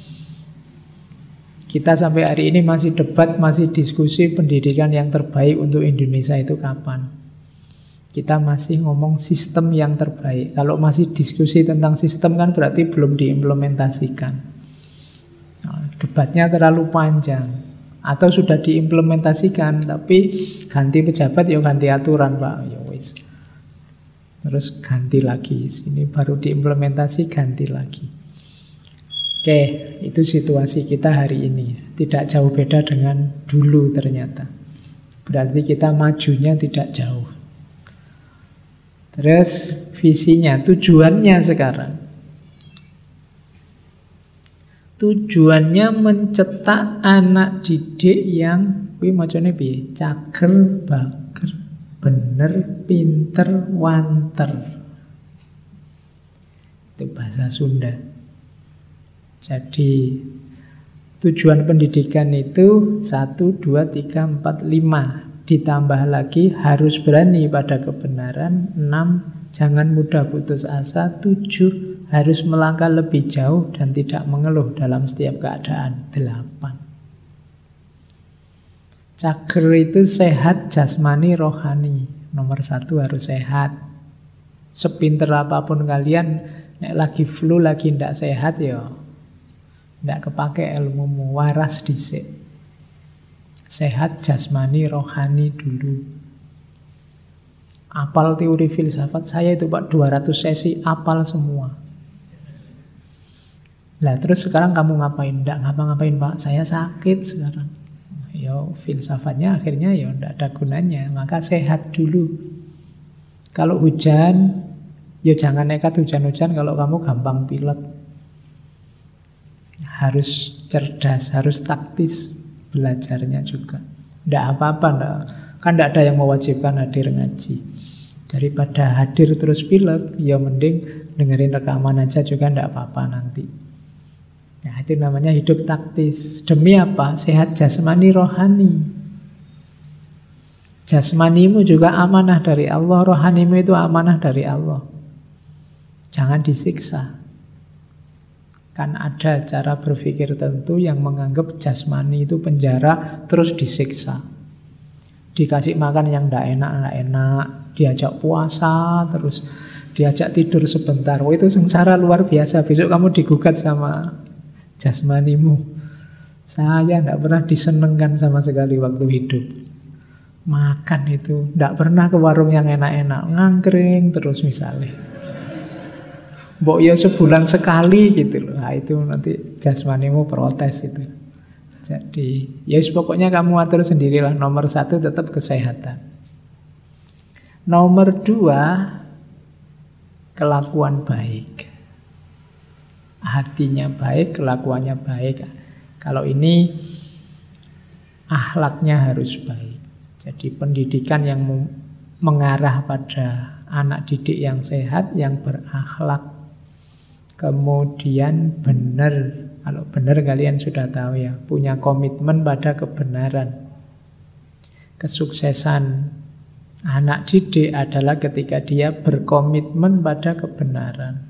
Kita sampai hari ini masih debat, masih diskusi pendidikan yang terbaik untuk Indonesia itu kapan. Kita masih ngomong sistem yang terbaik. Kalau masih diskusi tentang sistem kan berarti belum diimplementasikan. Nah, debatnya terlalu panjang. Atau sudah diimplementasikan, tapi ganti pejabat ya ganti aturan Pak. Ya wis. Terus ganti lagi. Sini baru diimplementasi, ganti lagi. Oke, itu situasi kita hari ini. Tidak jauh beda dengan dulu ternyata. Berarti kita majunya tidak jauh. Terus visinya, tujuannya sekarang. Tujuannya mencetak anak didik yang kuwi macane piye? Cager, bager, bener, pinter, wanter. Itu bahasa Sunda. Jadi tujuan pendidikan itu 1, 2, 3, 4, 5. Ditambah lagi harus berani pada kebenaran. 6, jangan mudah putus asa. 7, harus melangkah lebih jauh dan tidak mengeluh dalam setiap keadaan. 8. Cager itu sehat jasmani rohani. Nomor 1 harus sehat. Sepinter apapun kalian, nek lagi flu, lagi ndak sehat ya ndak kepake ilmumu, waras dhisik. Sehat jasmani rohani dulu. Apal teori filsafat saya itu Pak 200 sesi apal semua. Lah terus sekarang kamu ngapain? Nggak ngapa-ngapain Pak, saya sakit sekarang. Ya filsafatnya akhirnya ya nggak ada gunanya. Maka sehat dulu. Kalau hujan, ya jangan nekat hujan-hujan kalau kamu gampang pilek. Harus cerdas, harus taktis belajarnya juga. Nggak apa-apa, kan nggak ada yang mewajibkan hadir ngaji. Daripada hadir terus pilek, ya mending dengerin rekaman aja juga nggak apa-apa nanti. Nah, itu namanya hidup taktis. Demi apa? Sehat jasmani rohani. Jasmanimu juga amanah dari Allah, rohanimu itu amanah dari Allah. Jangan disiksa. Kan ada cara berpikir tentu yang menganggap jasmani itu penjara, terus disiksa. Dikasih makan yang nggak enak, diajak puasa, terus diajak tidur sebentar. Oh, itu sengsara luar biasa. Besok kamu digugat sama jasmanimu. Saya tidak pernah disenengkan sama sekali waktu hidup. Makan itu tidak pernah ke warung yang enak-enak, ngangkring terus misalnya. Mbok ya sebulan sekali gitu loh. Nah, itu nanti jasmanimu protes itu. Jadi ya pokoknya kamu atur sendirilah. Nomor 1 tetap kesehatan. Nomor 2 kelakuan baik. Hatinya baik, kelakuannya baik. Kalau ini akhlaknya harus baik. Jadi pendidikan yang mengarah pada anak didik yang sehat, yang berakhlak. Kemudian benar. Kalau benar kalian sudah tahu ya, punya komitmen pada kebenaran. Kesuksesan anak didik adalah ketika dia berkomitmen pada kebenaran.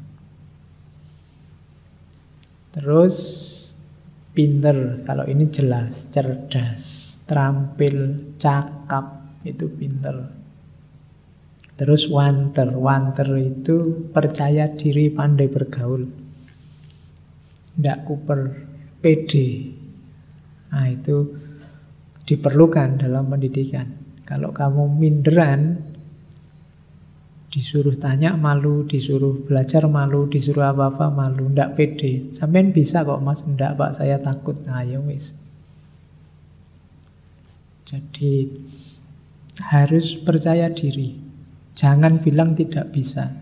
Terus pinter, kalau ini jelas, cerdas, terampil, cakap, itu pinter. Terus wanter itu percaya diri, pandai bergaul, tidak kuper, pede. Nah itu diperlukan dalam pendidikan. Kalau kamu minderan, disuruh tanya malu, disuruh belajar malu, disuruh apa-apa malu, ndak pede. Sampean bisa kok Mas, ndak Pak, saya takut. Nah, ya wis. Jadi harus percaya diri. Jangan bilang tidak bisa.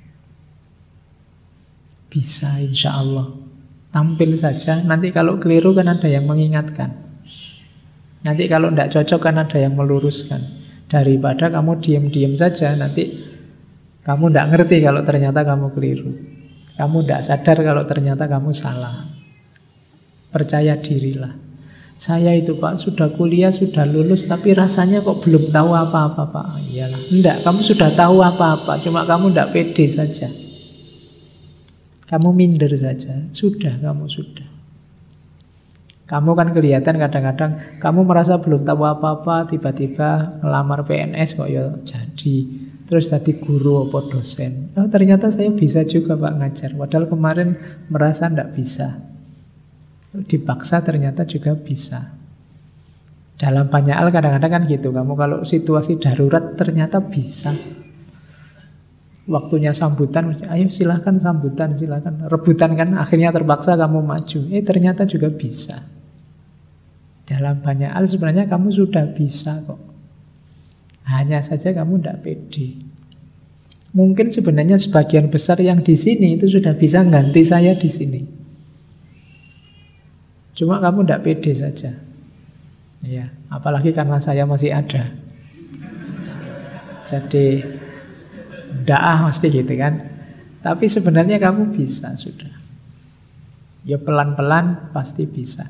Bisa insya Allah. Tampil saja, nanti kalau keliru kan ada yang mengingatkan. Nanti kalau ndak cocok kan ada yang meluruskan. Daripada kamu diam-diam saja, nanti kamu tidak ngerti kalau ternyata kamu keliru. Kamu tidak sadar kalau ternyata kamu salah. Percaya dirilah. Saya itu Pak sudah kuliah, sudah lulus, tapi rasanya kok belum tahu apa-apa Pak. Iyalah, enggak, kamu sudah tahu apa-apa, cuma kamu tidak pede saja. Kamu minder saja. Sudah, kamu sudah. Kamu kan kelihatan kadang-kadang kamu merasa belum tahu apa-apa, tiba-tiba ngelamar PNS kok ya jadi. Terus tadi guru apa dosen. Oh, ternyata saya bisa juga Pak ngajar. Padahal kemarin merasa tidak bisa. Dipaksa ternyata juga bisa. Dalam banyak hal kadang-kadang kan gitu. Kamu kalau situasi darurat ternyata bisa. Waktunya sambutan, ayo silahkan sambutan, silahkan. Rebutan kan akhirnya terpaksa kamu maju. Ternyata juga bisa. Dalam banyak hal sebenarnya kamu sudah bisa kok. Hanya saja kamu tidak pede. Mungkin sebenarnya sebagian besar yang di sini itu sudah bisa ganti saya di sini. Cuma kamu tidak pede saja. Ya, apalagi karena saya masih ada. Jadi tidak mesti gitu kan. Tapi sebenarnya kamu bisa sudah. Ya pelan-pelan pasti bisa.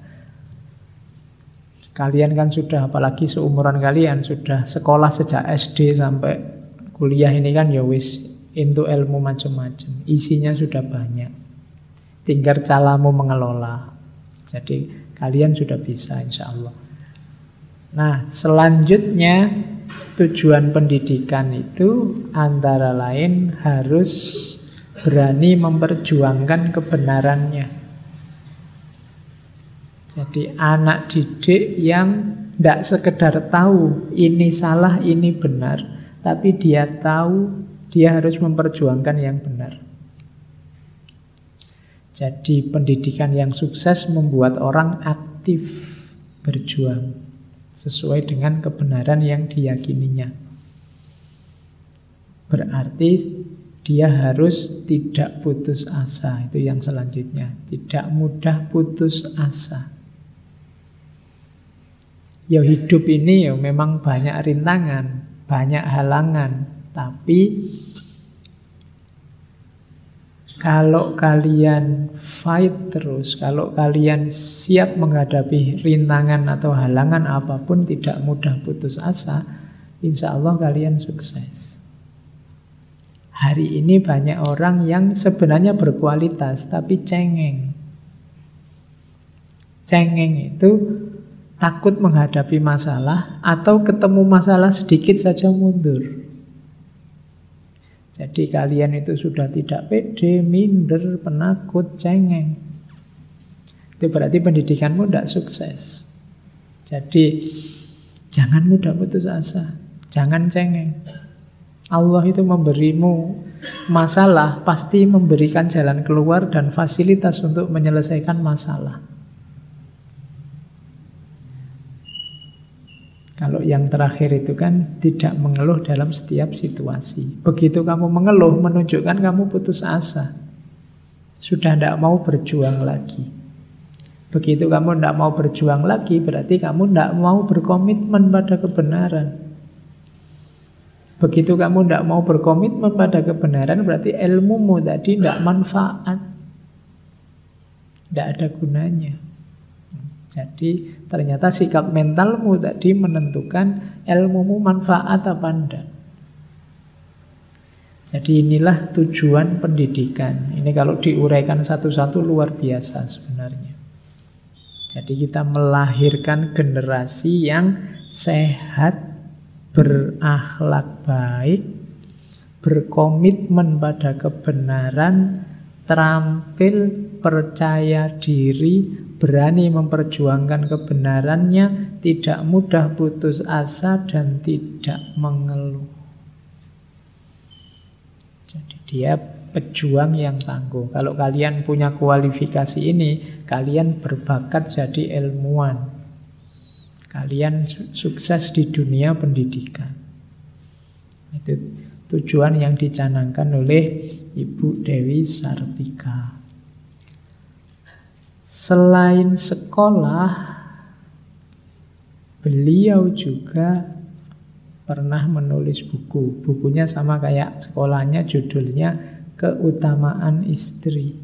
Kalian kan sudah, apalagi seumuran kalian, sudah sekolah sejak SD sampai kuliah ini kan ya wis into ilmu macam-macam. Isinya sudah banyak. Tinggal caramu mengelola. Jadi kalian sudah bisa insya Allah. Nah selanjutnya tujuan pendidikan itu antara lain harus berani memperjuangkan kebenarannya. Jadi anak didik yang tidak sekedar tahu ini salah, ini benar, tapi dia tahu dia harus memperjuangkan yang benar. Jadi pendidikan yang sukses membuat orang aktif berjuang sesuai dengan kebenaran yang diyakininya. Berarti dia harus tidak putus asa. Itu yang selanjutnya. Tidak mudah putus asa. Ya hidup ini ya memang banyak rintangan, banyak halangan. Tapi kalau kalian fight terus, kalau kalian siap menghadapi rintangan atau halangan apapun, tidak mudah putus asa, insya Allah kalian sukses. Hari ini banyak orang yang sebenarnya berkualitas, tapi cengeng. Cengeng itu takut menghadapi masalah, atau ketemu masalah sedikit saja mundur. Jadi kalian itu sudah tidak pede, minder, penakut, cengeng. Itu berarti pendidikanmu tidak sukses. Jadi jangan mudah putus asa, jangan cengeng. Allah itu memberimu masalah, pasti memberikan jalan keluar dan fasilitas untuk menyelesaikan masalah. Kalau yang terakhir itu kan tidak mengeluh dalam setiap situasi. Begitu kamu mengeluh, menunjukkan kamu putus asa. Sudah tidak mau berjuang lagi. Begitu kamu tidak mau berjuang lagi, berarti kamu tidak mau berkomitmen pada kebenaran. Begitu kamu tidak mau berkomitmen pada kebenaran, berarti ilmumu tadi tidak manfaat. Tidak ada gunanya. Jadi ternyata sikap mentalmu tadi menentukan ilmumu manfaat apa enggak. Jadi inilah tujuan pendidikan. Ini kalau diuraikan satu-satu luar biasa sebenarnya. Jadi kita melahirkan generasi yang sehat, berakhlak baik, berkomitmen pada kebenaran, terampil, percaya diri, berani memperjuangkan kebenarannya, tidak mudah putus asa dan tidak mengeluh. Jadi dia pejuang yang tangguh. Kalau kalian punya kualifikasi ini, kalian berbakat jadi ilmuwan. Kalian sukses di dunia pendidikan. Itu tujuan yang dicanangkan oleh Ibu Dewi Sartika. Selain sekolah, beliau juga pernah menulis buku. Bukunya sama kayak sekolahnya, judulnya Keutamaan Istri.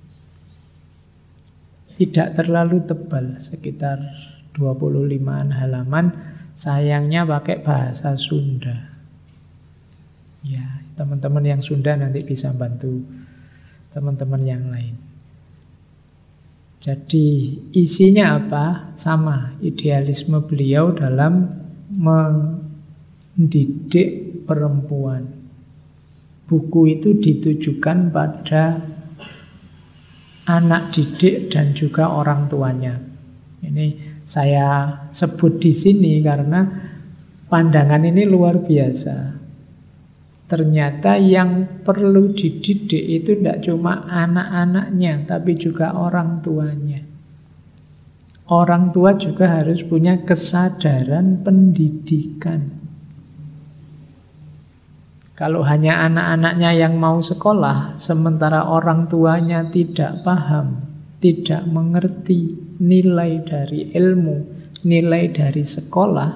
Tidak terlalu tebal, sekitar 25-an halaman. Sayangnya pakai bahasa Sunda. Ya, teman-teman yang Sunda nanti bisa bantu teman-teman yang lain. Jadi isinya apa? Sama, idealisme beliau dalam mendidik perempuan. Buku itu ditujukan pada anak didik dan juga orang tuanya. Ini saya sebut di sini karena pandangan ini luar biasa. Ternyata yang perlu dididik itu tidak cuma anak-anaknya, tapi juga orang tuanya. Orang tua juga harus punya kesadaran pendidikan. Kalau hanya anak-anaknya yang mau sekolah, sementara orang tuanya tidak paham, tidak mengerti nilai dari ilmu, nilai dari sekolah,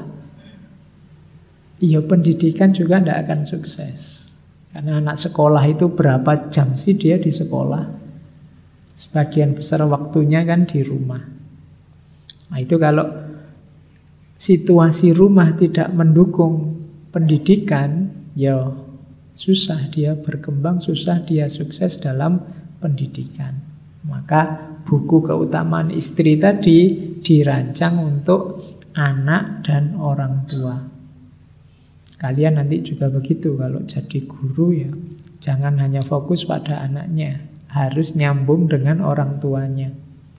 ya pendidikan juga tidak akan sukses. Karena anak sekolah itu berapa jam sih dia di sekolah? Sebagian besar waktunya kan di rumah. Nah itu kalau situasi rumah tidak mendukung pendidikan, ya susah dia berkembang, susah dia sukses dalam pendidikan. Maka buku Keutamaan Istri tadi dirancang untuk anak dan orang tua. Kalian nanti juga begitu kalau jadi guru ya. Jangan hanya fokus pada anaknya, harus nyambung dengan orang tuanya.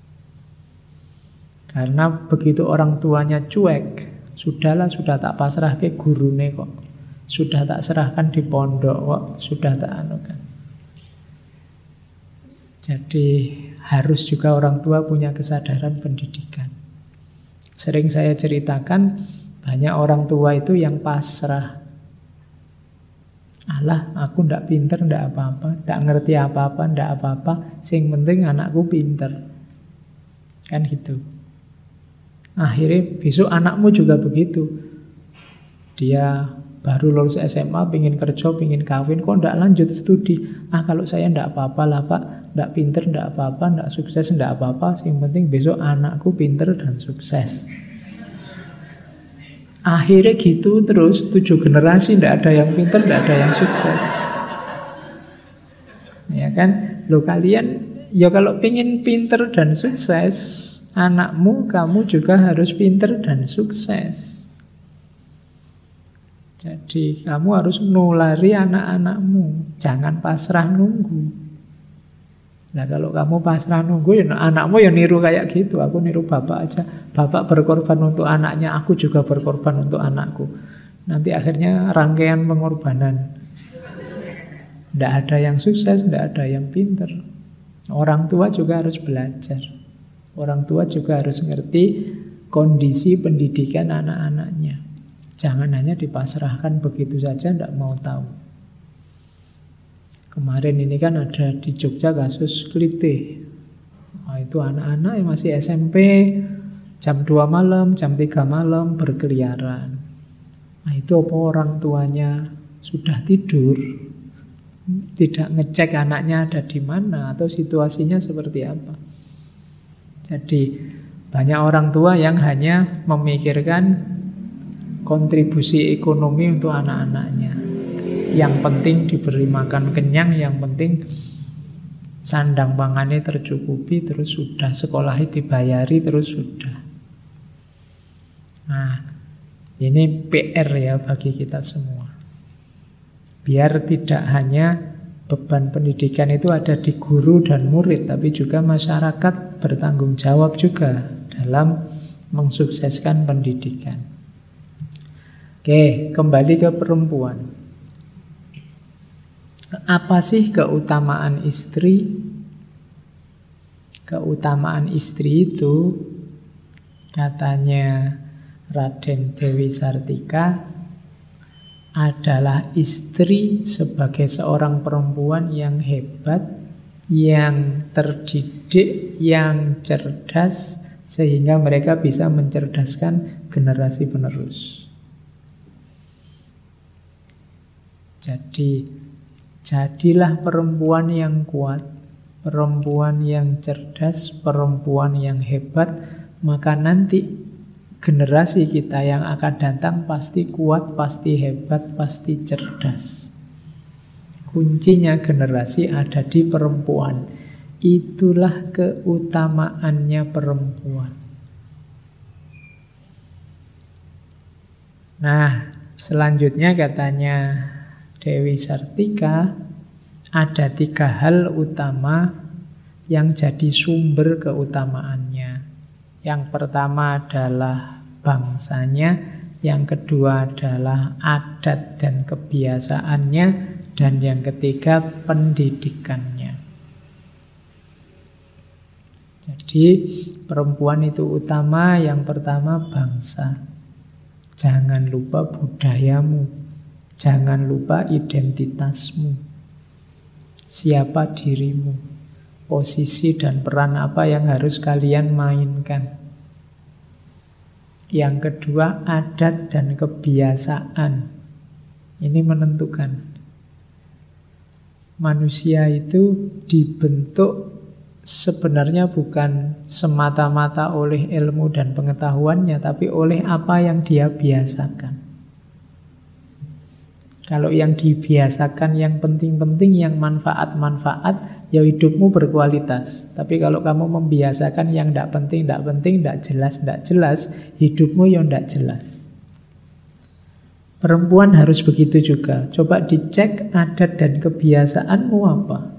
Karena begitu orang tuanya cuek, sudah tak pasrah ke gurune kok. Sudah tak serahkan di pondok kok, sudah tak anukan. Jadi harus juga orang tua punya kesadaran pendidikan. Sering saya ceritakan, banyak orang tua itu yang pasrah. Alah, aku ndak pinter, ndak apa-apa, ndak ngerti apa-apa, ndak apa-apa, sing penting anakku pinter. Kan gitu. Akhirnya besok anakmu juga begitu. Dia baru lulus SMA, pengen kerja, pengen kawin, kok ndak lanjut studi? Ah, kalau saya ndak apa-apa lah Pak, ndak pinter, ndak apa-apa, ndak sukses, ndak apa-apa, yang penting besok anakku pinter dan sukses. Akhirnya gitu terus, 7 generasi ndak ada yang pinter, ndak ada yang sukses. Ya kan? Loh kalian, ya kalau pengen pinter dan sukses, anakmu, kamu juga harus pinter dan sukses. Jadi kamu harus nulari anak-anakmu. Jangan pasrah nunggu. Nah kalau kamu pasrah nunggu, ya anakmu ya niru kayak gitu. Aku niru bapak aja. Bapak berkorban untuk anaknya, aku juga berkorban untuk anakku. Nanti akhirnya rangkaian pengorbanan. Tidak ada yang sukses, tidak ada yang pinter. Orang tua juga harus belajar. Orang tua juga harus ngerti kondisi pendidikan anak-anaknya. Jangan hanya dipasrahkan begitu saja, tidak mau tahu. Kemarin ini kan ada di Jogja kasus Klite. Nah, itu anak-anak yang masih SMP, jam 2 malam, jam 3 malam berkeliaran. Nah, itu apa orang tuanya sudah tidur, tidak ngecek anaknya ada di mana atau situasinya seperti apa. Jadi banyak orang tua yang hanya memikirkan kontribusi ekonomi untuk anak-anaknya. Yang penting diberi makan kenyang, yang penting sandang pangannya tercukupi, terus sudah, sekolahnya dibayari, terus sudah. Nah, ini PR ya bagi kita semua. Biar tidak hanya beban pendidikan itu ada di guru dan murid, tapi juga masyarakat bertanggung jawab juga dalam mensukseskan pendidikan. Oke, kembali ke perempuan. Apa sih keutamaan istri? Keutamaan istri itu katanya Raden Dewi Sartika adalah istri sebagai seorang perempuan yang hebat, yang terdidik, yang cerdas, sehingga mereka bisa mencerdaskan generasi penerus. Jadi jadilah perempuan yang kuat, perempuan yang cerdas, perempuan yang hebat, maka nanti generasi kita yang akan datang pasti kuat, pasti hebat, pasti cerdas. Kuncinya generasi ada di perempuan. Itulah keutamaannya perempuan. Nah, selanjutnya katanya Dewi Sartika, ada 3 hal utama yang jadi sumber keutamaannya. Yang pertama adalah bangsanya, yang kedua adalah adat dan kebiasaannya, dan yang ketiga pendidikannya. Jadi perempuan itu utama, yang pertama bangsa. Jangan lupa budayamu. Jangan lupa identitasmu. Siapa dirimu? Posisi dan peran apa yang harus kalian mainkan? Yang kedua, adat dan kebiasaan. Ini menentukan. Manusia itu dibentuk sebenarnya bukan semata-mata oleh ilmu dan pengetahuannya, tapi oleh apa yang dia biasakan. Kalau yang dibiasakan yang penting-penting, yang manfaat-manfaat, ya hidupmu berkualitas. Tapi kalau kamu membiasakan yang tidak penting, tidak jelas, hidupmu ya tidak jelas. Perempuan harus begitu juga. Coba dicek adat dan kebiasaanmu apa.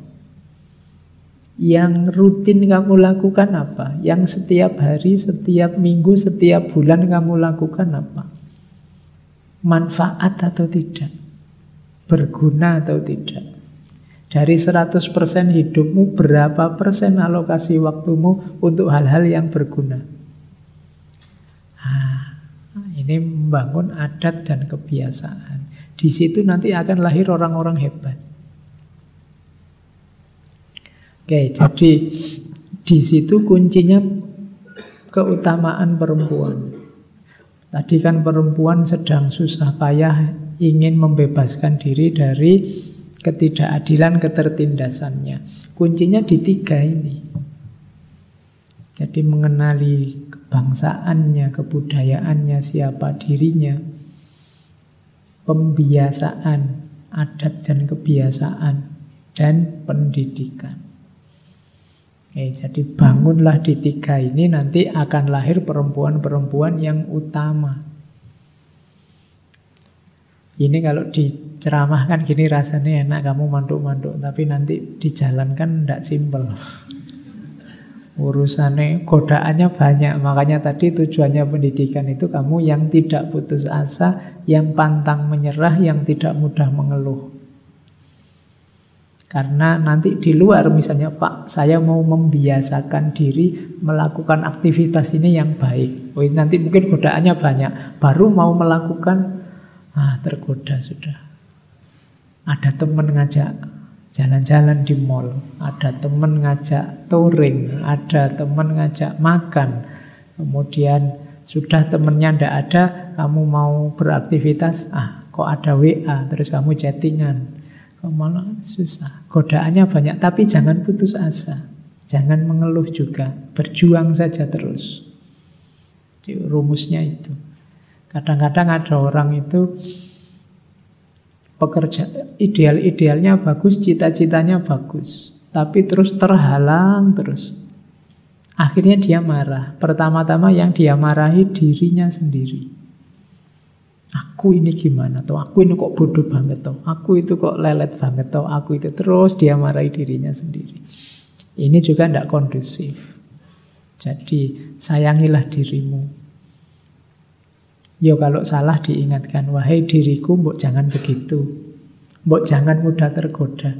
Yang rutin kamu lakukan apa? Yang setiap hari, setiap minggu, setiap bulan kamu lakukan apa? Manfaat atau tidak? Berguna atau tidak? Dari 100% hidupmu, berapa persen alokasi waktumu untuk hal-hal yang berguna? Ini membangun adat dan kebiasaan. Di situ nanti akan lahir orang-orang hebat. Oke, jadi di situ kuncinya keutamaan perempuan. Tadi kan perempuan sedang susah payah ingin membebaskan diri dari ketidakadilan ketertindasannya. Kuncinya di 3 ini. Jadi mengenali kebangsaannya, kebudayaannya, siapa dirinya, pembiasaan, adat dan kebiasaan, dan pendidikan. Oke, jadi bangunlah di 3 ini, nanti akan lahir perempuan-perempuan yang utama. Ini kalau diceramahkan gini rasanya enak, kamu manduk-manduk, tapi nanti dijalankan tidak simpel. Urusannya, godaannya banyak. Makanya tadi tujuannya pendidikan itu kamu yang tidak putus asa, yang pantang menyerah, yang tidak mudah mengeluh. Karena nanti di luar misalnya, Pak, saya mau membiasakan diri melakukan aktivitas ini yang baik. Oh, nanti mungkin godaannya banyak. Baru mau melakukan, tergoda sudah. Ada teman ngajak jalan-jalan di mall, ada teman ngajak touring, ada teman ngajak makan. Kemudian sudah temennya ndak ada, kamu mau beraktivitas, kok ada WA, terus kamu chattingan. Kok malah susah. Godaannya banyak, tapi jangan putus asa. Jangan mengeluh juga, berjuang saja terus. Jadi rumusnya itu. Kadang-kadang ada orang itu pekerja idealnya bagus, cita-citanya bagus, tapi terus terhalang terus. Akhirnya dia marah. Pertama-tama yang dia marahi dirinya sendiri. Aku ini gimana toh? Aku ini kok bodoh banget toh? Aku itu kok lelet banget toh? Aku itu, terus dia marahi dirinya sendiri. Ini juga tidak kondusif. Jadi sayangilah dirimu. Yo kalau salah diingatkan, wahai diriku, mbok jangan begitu, mbok jangan mudah tergoda.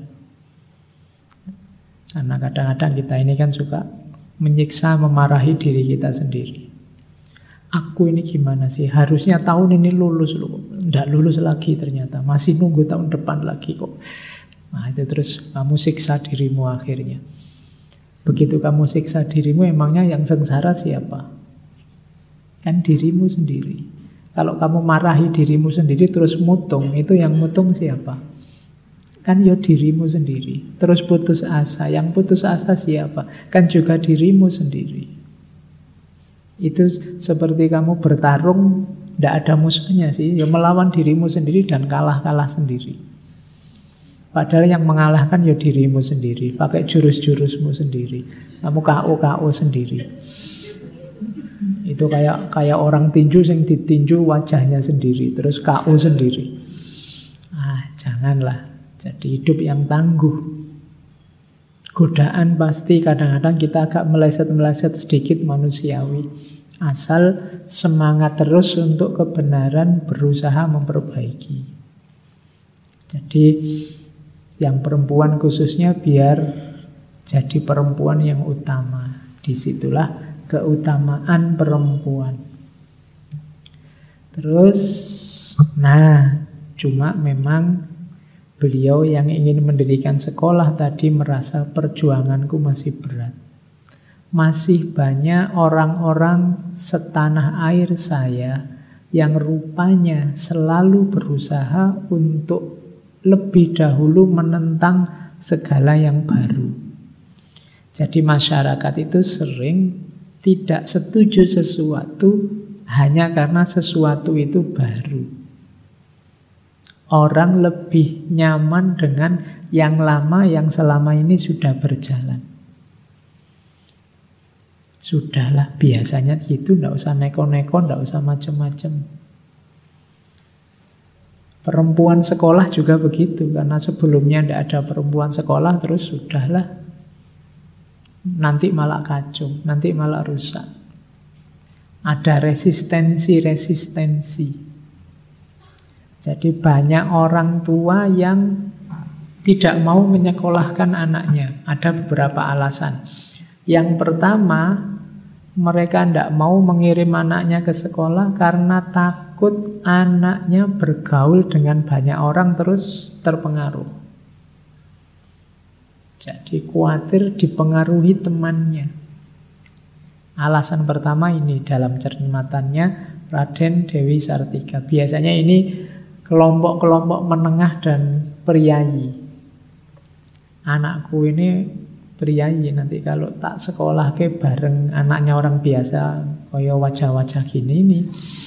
Karena kadang-kadang kita ini kan suka menyiksa, memarahi diri kita sendiri. Aku ini gimana sih? Harusnya tahun ini lulus loh, nggak lulus lagi ternyata, masih nunggu tahun depan lagi kok. Nah itu terus kamu siksa dirimu akhirnya. Begitu kamu siksa dirimu, emangnya yang sengsara siapa? Kan dirimu sendiri. Kalau kamu marahi dirimu sendiri terus mutung, itu yang mutung siapa? Kan ya dirimu sendiri. Terus putus asa, yang putus asa siapa? Kan juga dirimu sendiri. Itu seperti kamu bertarung, tidak ada musuhnya sih, ya melawan dirimu sendiri dan kalah-kalah sendiri. Padahal yang mengalahkan ya dirimu sendiri, pakai jurus-jurusmu sendiri. Kamu KO sendiri. Itu kayak orang tinju yang ditinju wajahnya sendiri, terus KO sendiri. Janganlah. Jadi hidup yang tangguh. Godaan pasti kadang-kadang kita agak meleset-meleset sedikit, manusiawi. Asal semangat terus untuk kebenaran, berusaha memperbaiki. Jadi yang perempuan khususnya biar jadi perempuan yang utama. Disitulah keutamaan perempuan. Terus, cuma memang beliau yang ingin mendirikan sekolah tadi merasa perjuanganku masih berat. Masih banyak orang-orang setanah air saya yang rupanya selalu berusaha untuk lebih dahulu menentang segala yang baru. Jadi masyarakat itu sering tidak setuju sesuatu hanya karena sesuatu itu baru. Orang lebih nyaman dengan yang lama yang selama ini sudah berjalan. Sudahlah, biasanya gitu, tidak usah neko-neko, tidak usah macam-macam. Perempuan sekolah juga begitu, karena sebelumnya tidak ada perempuan sekolah, terus sudahlah. Nanti malah kacau, nanti malah rusak. Ada resistensi. Jadi banyak orang tua yang tidak mau menyekolahkan anaknya. Ada beberapa alasan. Yang pertama, mereka tidak mau mengirim anaknya ke sekolah karena takut anaknya bergaul dengan banyak orang terus terpengaruh. Jadi khawatir dipengaruhi temannya. Alasan pertama ini dalam cermatannya Raden Dewi Sartika. Biasanya ini kelompok-kelompok menengah dan priayi. Anakku ini priayi, nanti kalau tak sekolah ke bareng anaknya orang biasa, kaya wajah-wajah gini nih,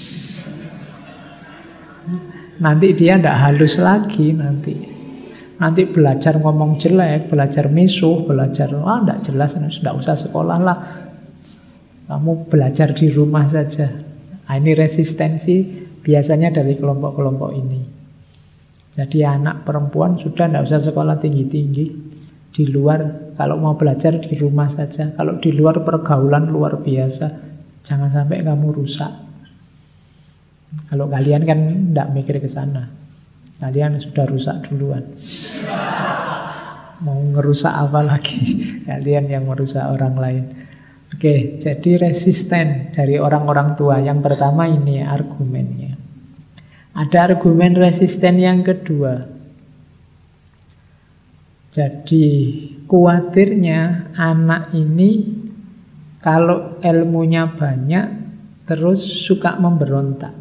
nanti dia ndak halus lagi nanti belajar ngomong jelek, belajar misuh, belajar ndak jelas, ndak usah sekolah lah, kamu belajar di rumah saja. Nah, ini resistensi biasanya dari kelompok-kelompok ini. Jadi anak perempuan sudah ndak usah sekolah tinggi-tinggi, di luar kalau mau belajar di rumah saja. Kalau di luar pergaulan luar biasa, jangan sampai kamu rusak. Kalau kalian kan ndak mikir ke sana, kalian sudah rusak duluan. Mau ngerusak apa lagi? Kalian yang merusak orang lain. Oke, jadi resisten dari orang-orang tua. Yang pertama ini argumennya. Ada argumen resisten yang kedua. Jadi khawatirnya anak ini kalau ilmunya banyak terus suka memberontak,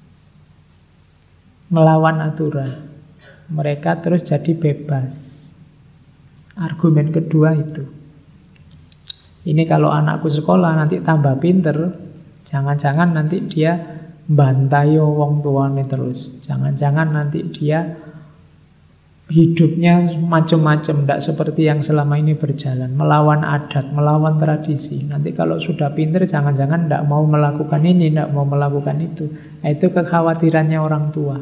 melawan aturan. Mereka terus jadi bebas. Argumen kedua itu. Ini kalau anakku sekolah nanti tambah pinter, jangan-jangan nanti dia bantai wong tuane terus. Jangan-jangan nanti dia hidupnya macam-macam, tidak seperti yang selama ini berjalan, melawan adat, melawan tradisi. Nanti kalau sudah pinter, jangan-jangan tidak mau melakukan ini, tidak mau melakukan itu. Nah, itu kekhawatirannya orang tua.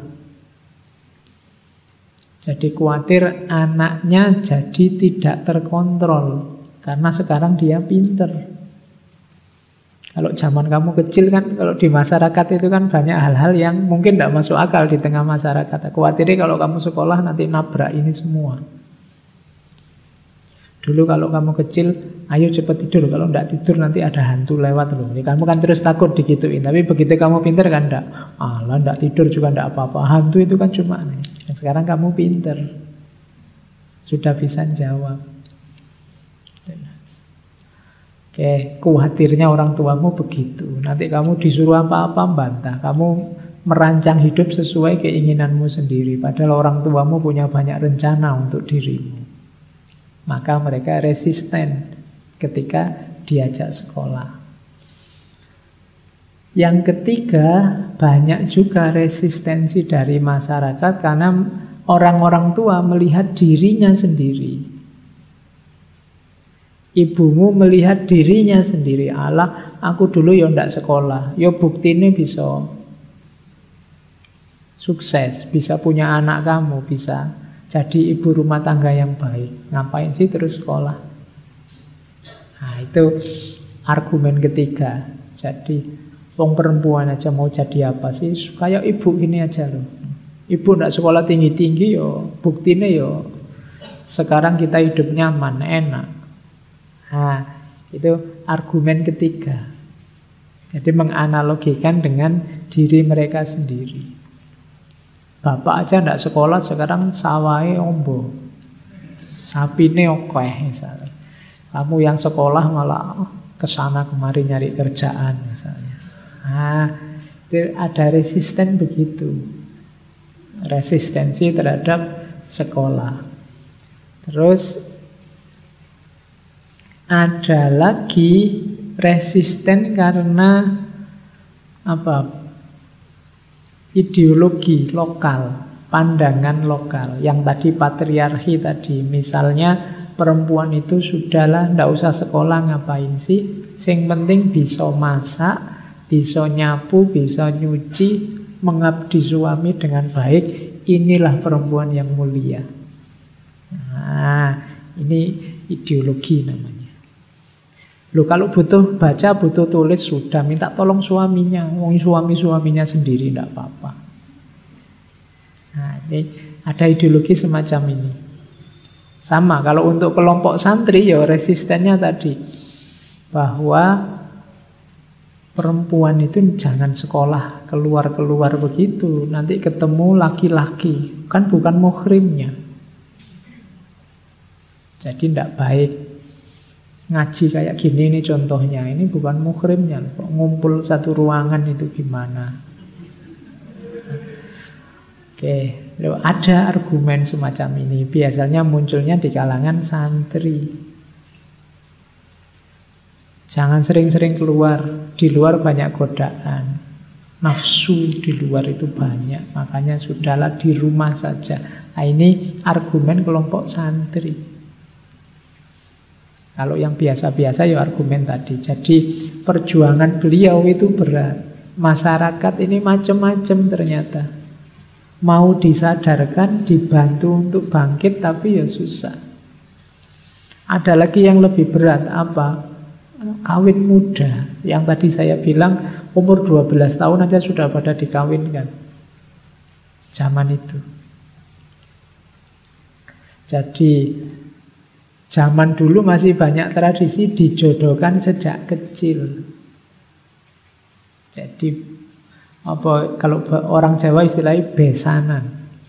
Jadi khawatir anaknya jadi tidak terkontrol karena sekarang dia pinter. Kalau zaman kamu kecil kan, kalau di masyarakat itu kan banyak hal-hal yang mungkin tidak masuk akal di tengah masyarakat. Khawatirnya kalau kamu sekolah nanti nabrak ini semua. Dulu kalau kamu kecil, ayo cepat tidur. Kalau tidak tidur nanti ada hantu lewat loh. Jadi kamu kan terus takut digituin. Tapi begitu kamu pinter kan tidak. Alah, tidak tidur juga tidak apa-apa. Hantu itu kan cuma nih. Sekarang kamu pinter, sudah bisa jawab. Oke, khawatirnya orang tuamu begitu. Nanti kamu disuruh apa-apa bantah. Kamu merancang hidup sesuai keinginanmu sendiri. Padahal orang tuamu punya banyak rencana untuk dirimu. Maka mereka resisten ketika diajak sekolah. Yang ketiga, banyak juga resistensi dari masyarakat karena orang-orang tua melihat dirinya sendiri. Ibumu melihat dirinya sendiri. Allah, aku dulu ya ndak sekolah. Ya buktinya bisa sukses, bisa punya anak kamu, bisa jadi ibu rumah tangga yang baik. Ngapain sih terus sekolah? Nah, itu argumen ketiga. Jadi wong perempuan aja mau jadi apa sih? Kayak ibu ini aja loh. Ibu ndak sekolah tinggi-tinggi yo, buktinya yo sekarang kita hidup nyaman, enak. Nah, itu argumen ketiga. Jadi menganalogikan dengan diri mereka sendiri. Bapak aja ndak sekolah sekarang sawai ombo, sapine okeh misalnya. Kamu yang sekolah malah kesana kemari nyari kerjaan misalnya. Nah, itu ada resisten begitu. Resistensi terhadap sekolah. Terus ada lagi resisten karena apa? Ideologi lokal, pandangan lokal. Yang tadi patriarki tadi, misalnya perempuan itu sudahlah, ndak usah sekolah, ngapain sih? Sing penting bisa masak, bisa nyapu, bisa nyuci, mengabdi suami dengan baik. Inilah perempuan yang mulia. Nah, ini ideologi namanya. Loh, kalau butuh baca, butuh tulis, sudah minta tolong suaminya. Wong suaminya sendiri tidak apa-apa. Nah, ini ada ideologi semacam ini. Sama, kalau untuk kelompok santri ya resistennya tadi, bahwa perempuan itu jangan sekolah keluar-keluar begitu, nanti ketemu laki-laki, kan bukan muhrimnya. Jadi tidak baik. Ngaji kayak gini ini contohnya, ini bukan muhrimnya, kok ngumpul satu ruangan itu gimana? Oke, ada argumen semacam ini. Biasanya munculnya di kalangan santri. Jangan sering-sering keluar. Di luar banyak godaan. Nafsu di luar itu banyak. Makanya sudahlah di rumah saja. Nah, ini argumen kelompok santri. Kalau yang biasa-biasa ya argumen tadi. Jadi perjuangan beliau itu berat. Masyarakat ini macam-macam ternyata. Mau disadarkan, dibantu untuk bangkit, tapi ya susah. Ada lagi yang lebih berat, apa? Kawin muda. Yang tadi saya bilang, umur 12 tahun aja sudah pada dikawinkan. Zaman itu. Jadi, zaman dulu masih banyak tradisi dijodohkan sejak kecil. Jadi, apa kalau orang Jawa istilahnya besanan.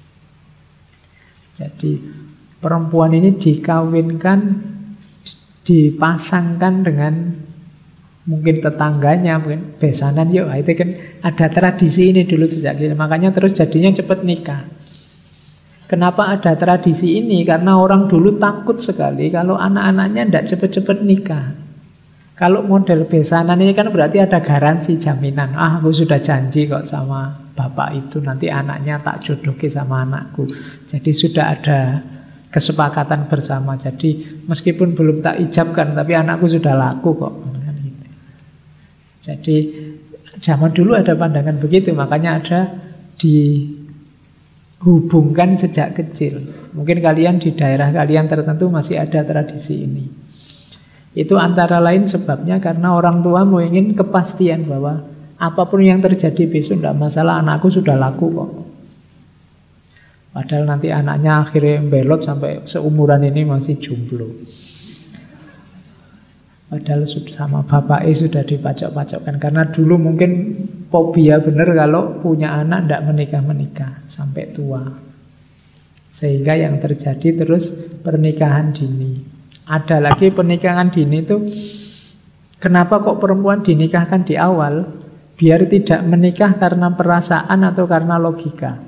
Jadi perempuan ini dikawinkan, dipasangkan dengan mungkin tetangganya, mungkin besanan yuk. Itu kan ada tradisi ini dulu sejak kecil. Makanya terus jadinya cepat nikah. Kenapa ada tradisi ini? Karena orang dulu takut sekali kalau anak-anaknya tidak cepat-cepat nikah. Kalau model besanan ini kan berarti ada garansi, jaminan. Aku sudah janji kok sama bapak itu, nanti anaknya tak jodohke sama anakku. Jadi sudah ada kesepakatan bersama. Jadi meskipun belum tak ijabkan, tapi anakku sudah laku kok. Jadi zaman dulu ada pandangan begitu, makanya ada dihubungkan sejak kecil. Mungkin kalian di daerah kalian tertentu masih ada tradisi ini. Itu antara lain sebabnya karena orang tua mau ingin kepastian bahwa apapun yang terjadi besok tidak masalah, anakku sudah laku kok. Padahal nanti anaknya akhirnya belot sampai seumuran ini masih jomblo. Padahal sudah sama bapaknya sudah dipacok-pacokkan. Karena dulu mungkin fobia benar kalau punya anak tidak menikah-menikah sampai tua. Sehingga yang terjadi terus pernikahan dini. Ada lagi pernikahan dini itu, kenapa kok perempuan dinikahkan di awal? Biar tidak menikah karena perasaan atau karena logika.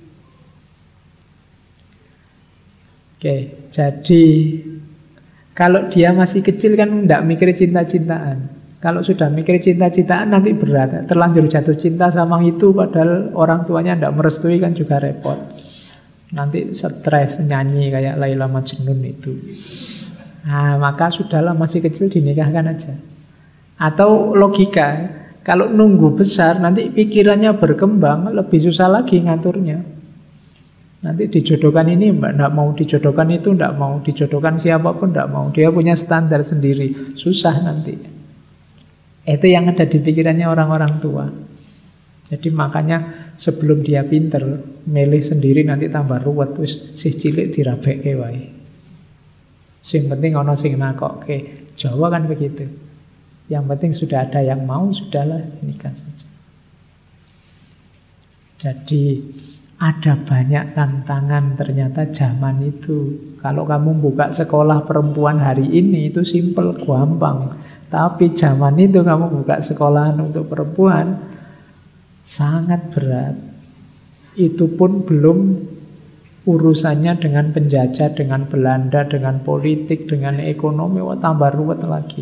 Oke, jadi kalau dia masih kecil kan tidak mikir cinta-cintaan. Kalau sudah mikir cinta-cintaan nanti berat. Terlanjur jatuh cinta sama itu padahal orang tuanya tidak merestui kan juga repot. Nanti stres nyanyi kayak Laila Majnun itu. Nah, maka sudahlah masih kecil dinikahkan aja. Atau logika, kalau nunggu besar nanti pikirannya berkembang, lebih susah lagi ngaturnya. Nanti dijodohkan ini, tidak mau dijodohkan itu, tidak mau dijodohkan siapapun, tidak mau. Dia punya standar sendiri, susah nanti. Itu yang ada di pikirannya orang-orang tua. Jadi makanya sebelum dia pinter, milih sendiri nanti tambah ruwet, terus si cilik dirabekke wae. Sing penting ono sing nakokke. Jawa kan begitu. Yang penting sudah ada yang mau, sudahlah nikah saja. Jadi ada banyak tantangan ternyata zaman itu. Kalau kamu buka sekolah perempuan hari ini itu simple, gampang. Tapi zaman itu kamu buka sekolahan untuk perempuan sangat berat. Itu pun belum urusannya dengan penjajah, dengan Belanda, dengan politik, dengan ekonomi, tambah ruwet lagi.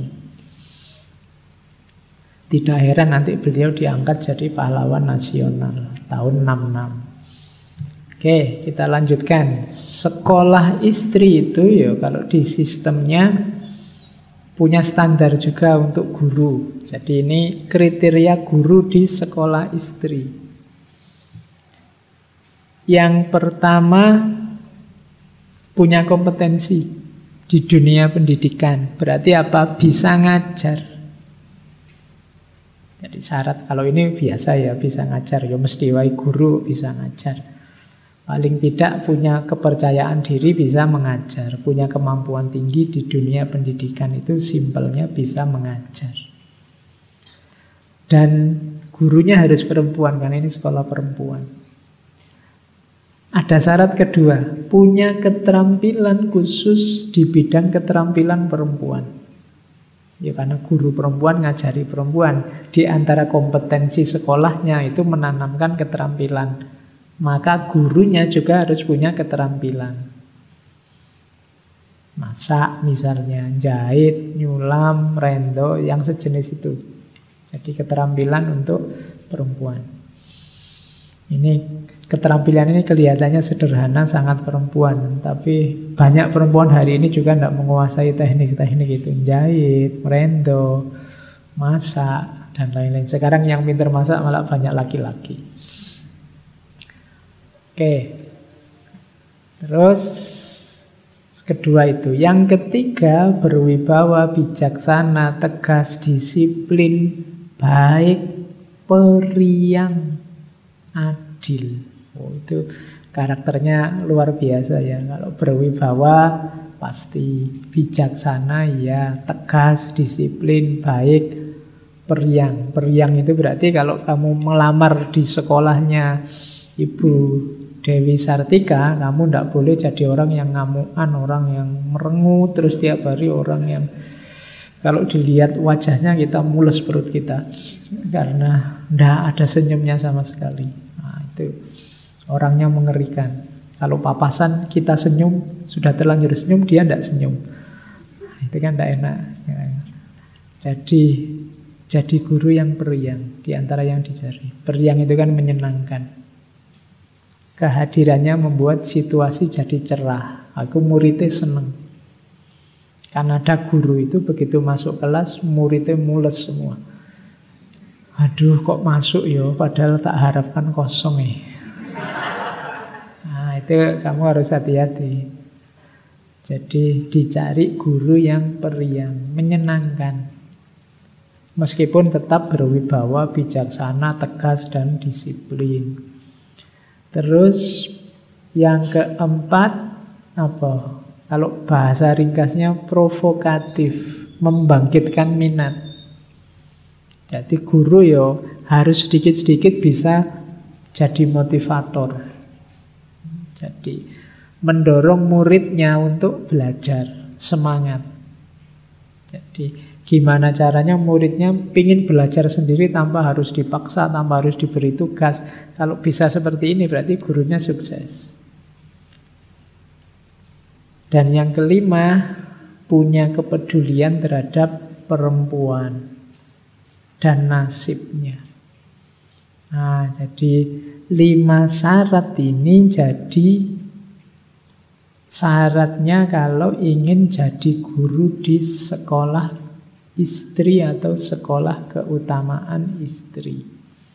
Tidak heran nanti beliau diangkat jadi pahlawan nasional tahun 66. Oke, kita lanjutkan. Sekolah istri itu ya kalau di sistemnya punya standar juga untuk guru. Jadi ini kriteria guru di sekolah istri. Yang pertama, punya kompetensi di dunia pendidikan. Berarti apa? Bisa ngajar. Jadi syarat kalau ini biasa ya, bisa ngajar. Ya mesti wae guru bisa ngajar. Paling tidak punya kepercayaan diri, bisa mengajar. Punya kemampuan tinggi di dunia pendidikan, itu simpelnya bisa mengajar. Dan gurunya harus perempuan, karena ini sekolah perempuan. Ada syarat kedua, punya keterampilan khusus di bidang keterampilan perempuan. Ya karena guru perempuan ngajari perempuan. Di antara kompetensi sekolahnya itu menanamkan keterampilan. Maka gurunya juga harus punya keterampilan. Masak misalnya, jahit, nyulam, rendo, yang sejenis itu. Jadi keterampilan untuk perempuan. Ini keterampilan ini kelihatannya sederhana, sangat perempuan. Tapi banyak perempuan hari ini juga tidak menguasai teknik-teknik itu. Jahit, rendo, masak, dan lain-lain. Sekarang yang pintar masak malah banyak laki-laki. Oke, terus kedua itu. Yang ketiga, berwibawa, bijaksana, tegas, disiplin, baik, periang, adil. Oh, itu karakternya luar biasa ya. Kalau berwibawa pasti, bijaksana ya, tegas, disiplin, baik, periang. Periang itu berarti kalau kamu melamar di sekolahnya Ibu Dewi Sartika, kamu tidak boleh jadi orang yang ngamukan, orang yang merengut terus tiap hari, orang yang kalau dilihat wajahnya kita mules perut kita karena tidak ada senyumnya sama sekali. Nah, itu orangnya mengerikan. Kalau papasan kita senyum, sudah terlanjur senyum, dia tidak senyum. Nah, itu kan tidak enak. Jadi guru yang periang di antara yang dicari. Periang itu kan menyenangkan. Kehadirannya membuat situasi jadi cerah. Aku muridnya seneng. Karena ada guru itu begitu masuk kelas, muridnya mules semua. Aduh kok masuk ya, padahal tak harapkan kosong ya. Nah itu kamu harus hati-hati. Jadi dicari guru yang periang, menyenangkan. Meskipun tetap berwibawa, bijaksana, tegas, dan disiplin. Terus yang keempat apa? Kalau bahasa ringkasnya provokatif, membangkitkan minat. Jadi guru ya harus sedikit-sedikit bisa jadi motivator. Jadi mendorong muridnya untuk belajar, semangat. Jadi gimana caranya muridnya pingin belajar sendiri tanpa harus dipaksa, tanpa harus diberi tugas. Kalau bisa seperti ini berarti gurunya sukses. Dan yang kelima, punya kepedulian terhadap perempuan dan nasibnya. Nah, jadi 5 syarat ini jadi syaratnya kalau ingin jadi guru di sekolah istri atau sekolah keutamaan istri.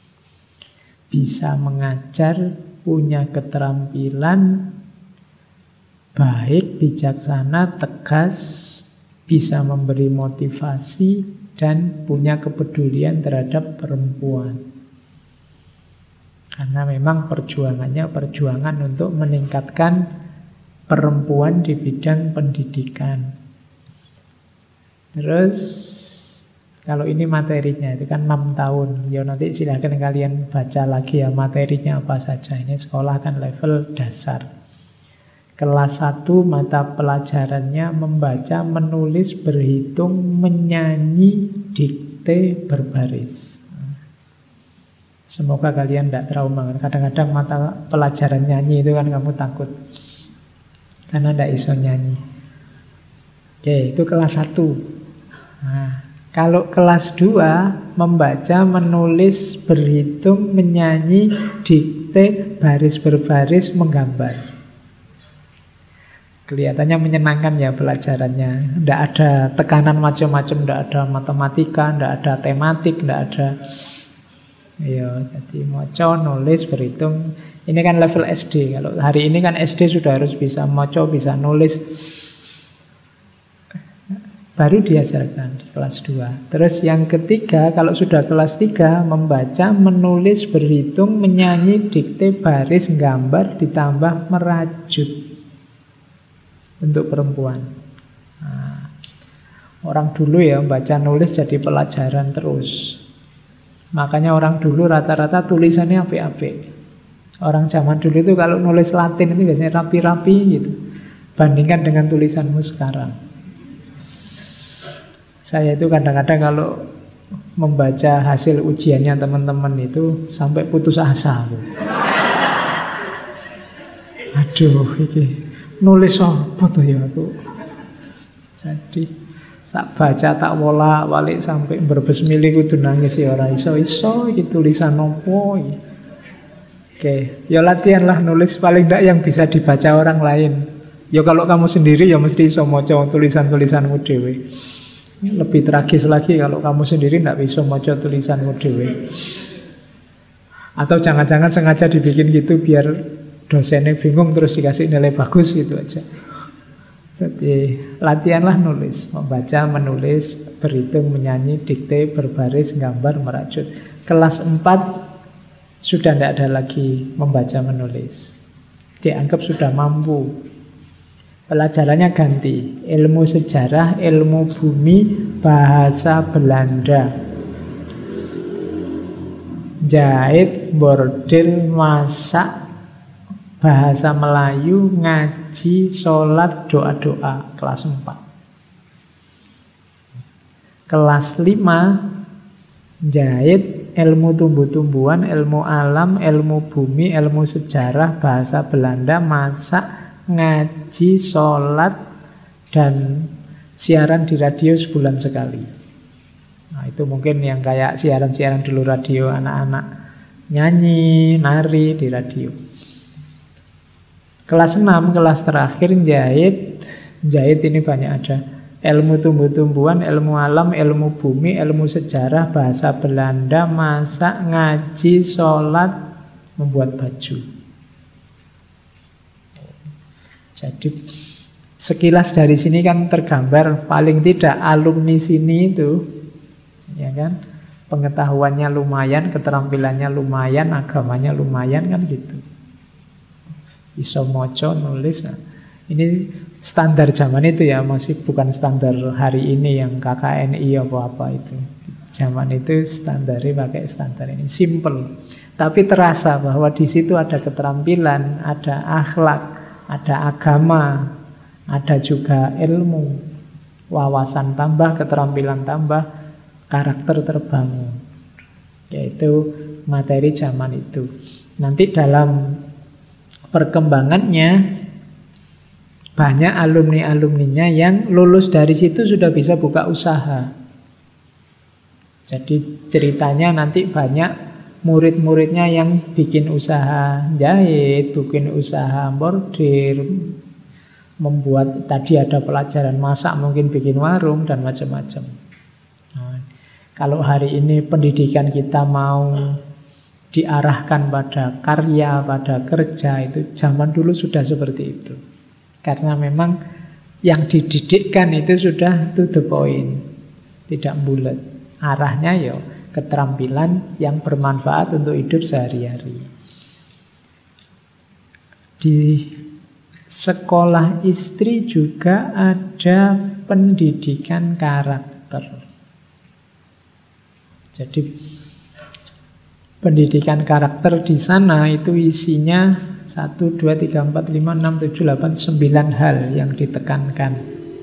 Bisa mengajar, punya keterampilan, baik, bijaksana, tegas, bisa memberi motivasi, dan punya kepedulian terhadap perempuan. Karena memang perjuangannya perjuangan untuk meningkatkan perempuan di bidang pendidikan. Terus kalau ini materinya itu kan 6 tahun. Ya nanti silahkan kalian baca lagi ya materinya apa saja. Ini sekolah kan level dasar. Kelas 1 mata pelajarannya membaca, menulis, berhitung, menyanyi, dikte, berbaris. Semoga kalian tidak trauma. Kadang-kadang mata pelajaran nyanyi itu kan kamu takut karena tidak iso nyanyi. Oke, itu kelas 1. Nah, kalau kelas 2 membaca, menulis, berhitung, menyanyi, dikte, baris berbaris, menggambar. Kelihatannya menyenangkan ya pelajarannya. Tidak ada tekanan macam-macam, tidak ada matematika, tidak ada tematik, tidak ada. Ya, jadi moco, nulis, berhitung. Ini kan level SD. Kalau hari ini kan SD sudah harus bisa moco, bisa nulis. baru diajarkan di kelas 2. Terus yang ketiga, kalau sudah kelas 3, membaca, menulis, berhitung, menyanyi, dikte, baris, gambar, ditambah merajut untuk perempuan. Nah, orang dulu ya baca nulis jadi pelajaran terus. Makanya orang dulu rata-rata tulisannya apik-apik. Orang zaman dulu itu kalau nulis Latin itu biasanya rapi-rapi gitu. Bandingkan dengan tulisanmu sekarang. Saya itu kadang-kadang kalau membaca hasil ujiannya teman-teman itu sampai putus asa. Aduh, ini nulis apa tuh ya aku. Jadi tak baca tak wolak-walik sampai berbes mili kudu nangis ya ora iso iki tulisan opo iki. Oke, ya latihan lah nulis paling tidak yang bisa dibaca orang lain. Ya kalau kamu sendiri ya mesti iso maca tulisan-tulisanmu dhewe. Lebih tragis lagi kalau kamu sendiri tidak bisa maca tulisanmu dhewe. Atau jangan-jangan sengaja dibikin gitu biar dosennya bingung terus dikasih nilai bagus gitu aja. Jadi latihanlah nulis, membaca, menulis, berhitung, menyanyi, dikte, berbaris, gambar, merajut. Kelas 4 sudah tidak ada lagi membaca, menulis. Dianggap sudah mampu. Pelajarannya ganti, ilmu sejarah, ilmu bumi, bahasa Belanda, jahit, bordil, masak, bahasa Melayu, ngaji, sholat, doa-doa. Kelas 4. Kelas 5 jahit, ilmu tumbuh-tumbuhan, ilmu alam, ilmu bumi, ilmu sejarah, bahasa Belanda, masak, ngaji, sholat, dan siaran di radio sebulan sekali. Nah itu mungkin yang kayak siaran-siaran dulu radio, anak-anak nyanyi, nari di radio. Kelas 6, kelas terakhir jahit. Jahit ini banyak ada. Ilmu tumbuh-tumbuhan, ilmu alam, ilmu bumi, ilmu sejarah, bahasa Belanda, masak, ngaji, sholat, membuat baju. Jadi sekilas dari sini kan tergambar paling tidak alumni sini itu, ya kan, pengetahuannya lumayan, keterampilannya lumayan, agamanya lumayan kan gitu. Iso moco, nulis. Nah, ini standar zaman itu ya, masih bukan standar hari ini yang KKNI apa-apa itu. Zaman itu standarnya pakai standar ini, simple. Tapi terasa bahwa di situ ada keterampilan, ada akhlak, ada agama, ada juga ilmu, wawasan tambah, keterampilan tambah, karakter terbangun. Yaitu materi zaman itu. Nanti dalam perkembangannya banyak alumni-alumninya yang lulus dari situ sudah bisa buka usaha. Jadi ceritanya nanti banyak murid-muridnya yang bikin usaha jahit, bikin usaha bordir, membuat, tadi ada pelajaran masak, mungkin bikin warung dan macam-macam. Nah, kalau hari ini pendidikan kita mau diarahkan pada karya, pada kerja, itu zaman dulu sudah seperti itu. Karena memang yang dididikkan itu sudah to the point, tidak bulat. Arahnya ya keterampilan yang bermanfaat untuk hidup sehari-hari. Di sekolah istri juga ada pendidikan karakter. Jadi pendidikan karakter di sana itu isinya 1, 2, 3, 4, 5, 6, 7, 8, 9 hal yang ditekankan.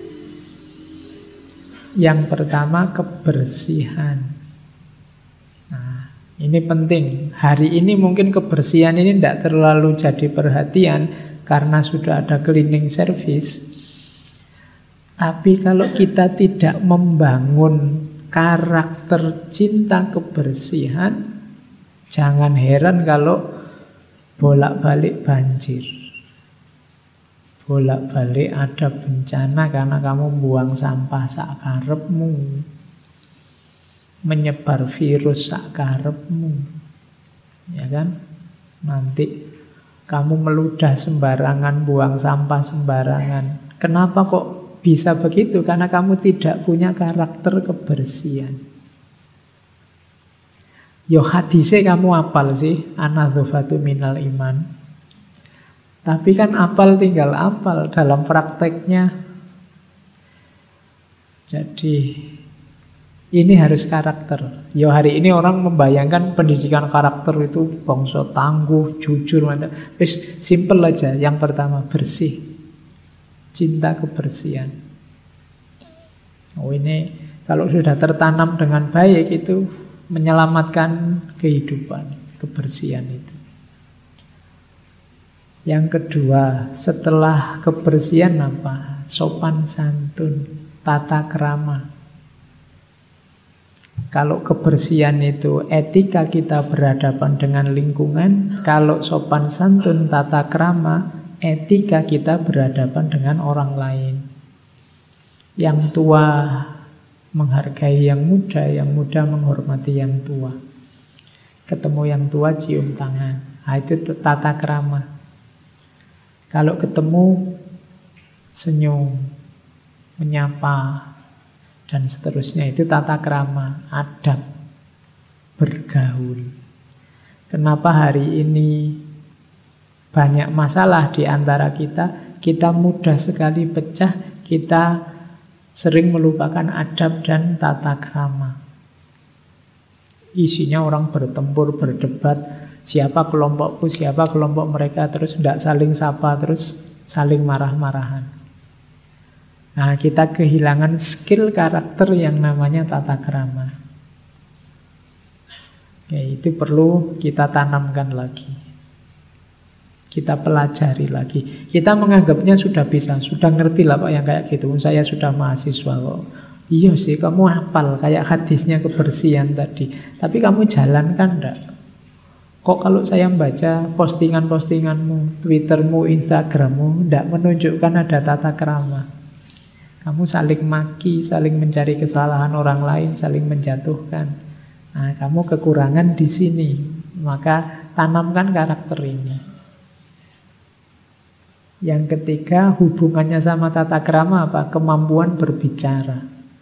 Yang pertama kebersihan. Nah, ini penting. Hari ini mungkin kebersihan ini tidak terlalu jadi perhatian karena sudah ada cleaning service. Tapi kalau kita tidak membangun karakter cinta kebersihan, jangan heran kalau bolak-balik banjir, bolak-balik ada bencana karena kamu buang sampah sakarepmu, menyebar virus sakarepmu, ya kan? Nanti kamu meludah sembarangan, buang sampah sembarangan. Kenapa kok bisa begitu karena kamu tidak punya karakter kebersihan. Yo hadisnya kamu apal sih, an-nadzafatu minal iman. Tapi kan apal tinggal apal, dalam prakteknya. Jadi ini harus karakter. Yo hari ini orang membayangkan pendidikan karakter itu bangsa tangguh, jujur, mantap. Wis simple aja. Yang pertama bersih, cinta kebersihan. Oh ini kalau sudah tertanam dengan baik itu menyelamatkan kehidupan, kebersihan itu. Yang kedua, setelah kebersihan apa? Sopan santun, tata krama. Kalau kebersihan itu etika kita berhadapan dengan lingkungan, kalau sopan santun, tata krama, etika kita berhadapan dengan orang lain. Yang tua menghargai yang muda menghormati yang tua. Ketemu yang tua cium tangan. Nah, itu tata krama. Kalau ketemu senyum, menyapa, dan seterusnya, itu tata krama, adab, bergaul. Kenapa hari ini banyak masalah di antara kita? Kita mudah sekali pecah, kita sering melupakan adab dan tata krama. Isinya orang bertempur, berdebat, siapa kelompokku, siapa kelompok mereka, terus tidak saling sapa, terus saling marah-marahan. Nah, kita kehilangan skill karakter yang namanya tata krama. Ya, itu perlu kita tanamkan lagi. Kita pelajari lagi. Kita menganggapnya sudah bisa, sudah ngerti lah Pak yang kayak gitu. Saya sudah mahasiswa kok. Iya sih, kamu hafal kayak hadisnya kebersihan tadi. Tapi kamu jalankan enggak? Kok kalau saya membaca postingan-postinganmu, Twittermu, Instagrammu, enggak menunjukkan ada tata krama. Kamu saling maki, saling mencari kesalahan orang lain, saling menjatuhkan. Nah, kamu kekurangan di sini. Maka tanamkan karakter ini. Yang ketiga, hubungannya sama tata krama apa? Kemampuan berbicara.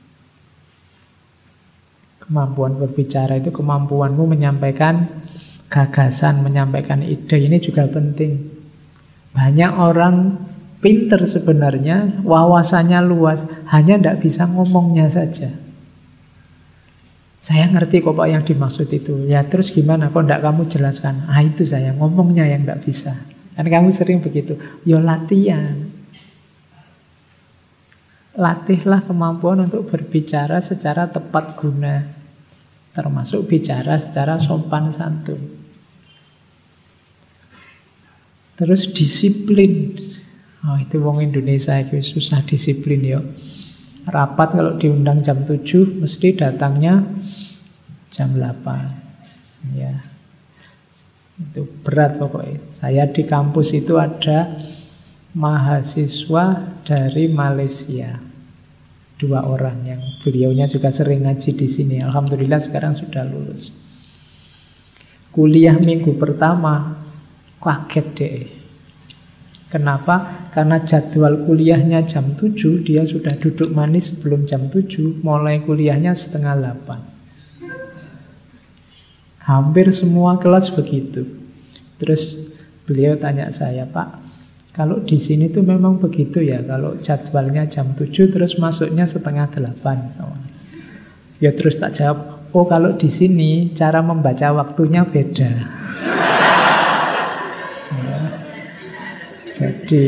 Kemampuan berbicara itu kemampuanmu menyampaikan gagasan, menyampaikan ide. Ini juga penting. Banyak orang pinter sebenarnya, wawasannya luas, hanya tidak bisa ngomongnya saja. Saya ngerti kok Pak yang dimaksud itu. Ya terus gimana? Kok tidak kamu jelaskan? Ah itu saya ngomongnya yang tidak bisa. Kan kamu sering begitu. Yo latihan. Latihlah kemampuan untuk berbicara secara tepat guna. Termasuk bicara secara sopan santun. Terus disiplin. Oh itu wong Indonesia itu susah disiplin ya. Rapat kalau diundang jam 7 mesti datangnya jam 8. Ya. Itu berat pokoknya. Saya di kampus itu ada mahasiswa dari Malaysia, 2 orang yang beliaunya juga sering ngaji di sini. Alhamdulillah sekarang sudah lulus. Kuliah minggu pertama kaget deh. Kenapa? Karena jadwal kuliahnya jam 7, dia sudah duduk manis sebelum jam 7, mulai kuliahnya 7:30. Hampir semua kelas begitu. Terus beliau tanya saya, Pak, kalau di sini tuh memang begitu ya, kalau jadwalnya jam 7 terus masuknya 7:30. Ya terus tak jawab, oh kalau di sini cara membaca waktunya beda. Ya. Jadi,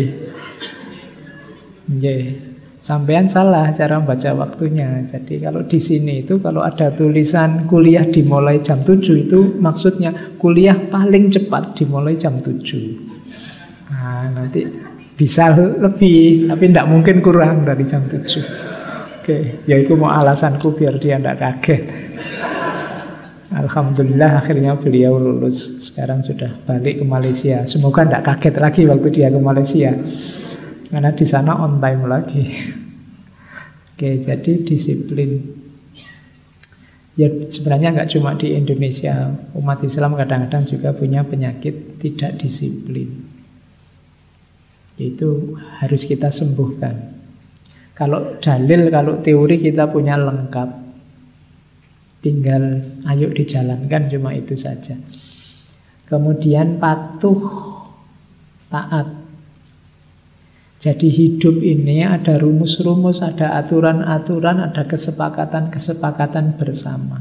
sampean salah cara membaca waktunya. Jadi kalau di sini itu kalau ada tulisan kuliah dimulai jam 7 itu maksudnya kuliah paling cepat dimulai jam 7. Nah, nanti bisa lebih, tapi tidak mungkin kurang dari jam 7. Oke, ya itu mau alasanku biar dia tidak kaget. Alhamdulillah akhirnya beliau lulus. Sekarang sudah balik ke Malaysia. Semoga tidak kaget lagi waktu dia ke Malaysia. Karena di sana on time lagi. Oke, jadi disiplin. Ya sebenarnya nggak cuma di Indonesia. Umat Islam kadang-kadang juga punya penyakit tidak disiplin. Itu harus kita sembuhkan. Kalau dalil, kalau teori kita punya lengkap. Tinggal ayo dijalankan, cuma itu saja. Kemudian patuh, taat. Jadi hidup ini ada rumus-rumus, ada aturan-aturan, ada kesepakatan-kesepakatan bersama.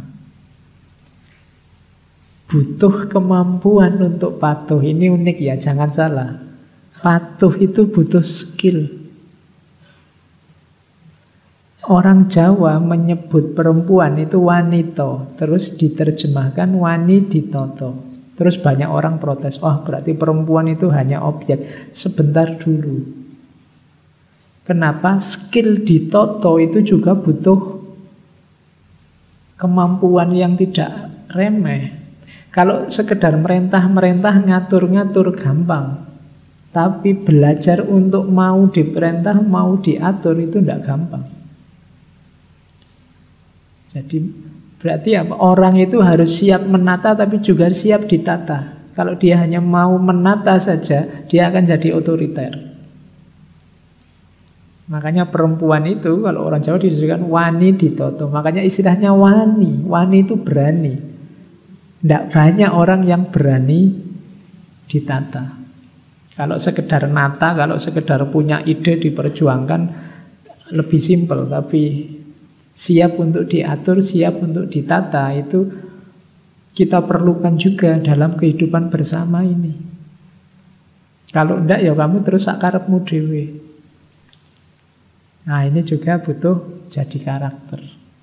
Butuh kemampuan untuk patuh. Ini unik ya, jangan salah. Patuh itu butuh skill. Orang Jawa menyebut perempuan itu wanito, terus diterjemahkan waniditoto. Terus banyak orang protes, oh berarti perempuan itu hanya objek. Sebentar dulu. Kenapa? Skill ditoto itu juga butuh kemampuan yang tidak remeh. Kalau sekedar merentah-merentah, ngatur-ngatur gampang. Tapi belajar untuk mau diperintah, mau diatur itu tidak gampang. Jadi berarti apa? Orang itu harus siap menata tapi juga siap ditata. Kalau dia hanya mau menata saja, dia akan jadi otoriter. Makanya perempuan itu kalau orang Jawa disebutkan wani ditoto. Makanya istilahnya wani. Wani itu berani. Tidak banyak orang yang berani ditata. Kalau sekedar nata, kalau sekedar punya ide diperjuangkan lebih simpel. Tapi siap untuk diatur, siap untuk ditata itu kita perlukan juga dalam kehidupan bersama ini. Kalau enggak ya kamu terus sakarepmu dhewe. Nah ini juga butuh jadi karakter.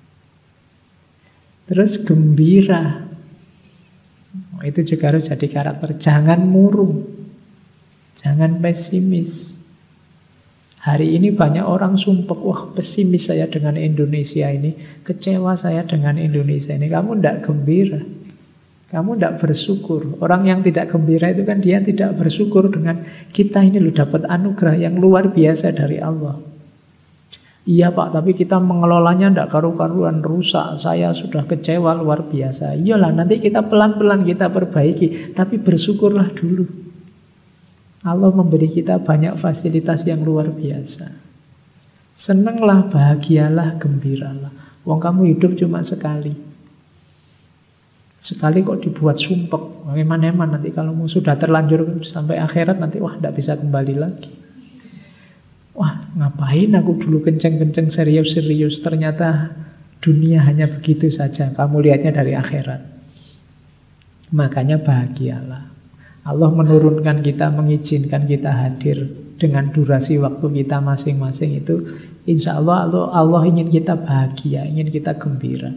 Terus gembira. Itu juga harus jadi karakter. Jangan murung. Jangan pesimis. Hari ini banyak orang sumpek. Wah pesimis saya dengan Indonesia ini. Kecewa saya dengan Indonesia ini. Kamu tidak gembira. Kamu tidak bersyukur. Orang yang tidak gembira itu kan dia tidak bersyukur dengan kita ini loh dapat anugerah yang luar biasa dari Allah. Iya Pak, tapi kita mengelolanya tidak karu-karuan, rusak. Saya sudah kecewa luar biasa. Iyalah, nanti kita pelan-pelan kita perbaiki. Tapi bersyukurlah dulu. Allah memberi kita banyak fasilitas yang luar biasa. Senanglah, bahagialah, gembiralah. Wong kamu hidup cuma sekali. Sekali kok dibuat sumpek. Eman-eman nanti kalau sudah terlanjur sampai akhirat nanti wah tidak bisa kembali lagi. Wah, ngapain aku dulu kenceng-kenceng serius-serius. Ternyata dunia hanya begitu saja. Kamu lihatnya dari akhirat. Makanya bahagialah. Allah menurunkan kita, mengizinkan kita hadir dengan durasi waktu kita masing-masing itu. Insya Allah ingin kita bahagia, ingin kita gembira.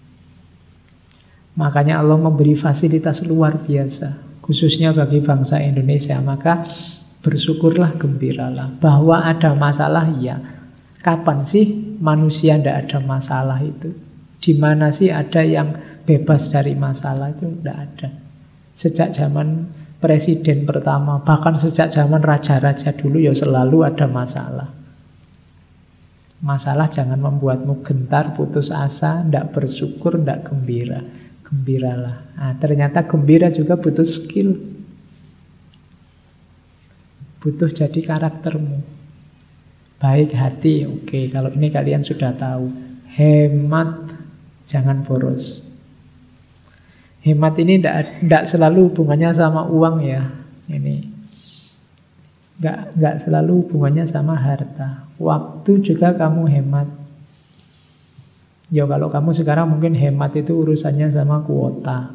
Makanya Allah memberi fasilitas luar biasa. Khususnya bagi bangsa Indonesia. Maka bersyukurlah, gembiralah. Bahwa ada masalah, ya. Kapan sih manusia tidak ada masalah itu? Di mana sih ada yang bebas dari masalah itu? Tidak ada. Sejak zaman presiden pertama, bahkan sejak zaman raja-raja dulu ya selalu ada masalah. Masalah jangan membuatmu gentar, putus asa, tidak bersyukur, tidak gembira. Gembiralah. Nah, ternyata gembira juga butuh skill. Butuh jadi karaktermu. Baik hati, oke. Kalau ini kalian sudah tahu. Hemat, jangan boros. Hemat ini tidak selalu hubungannya sama uang ya. Ini tidak selalu hubungannya sama harta. Waktu juga kamu hemat. Ya kalau kamu sekarang mungkin hemat itu urusannya sama kuota.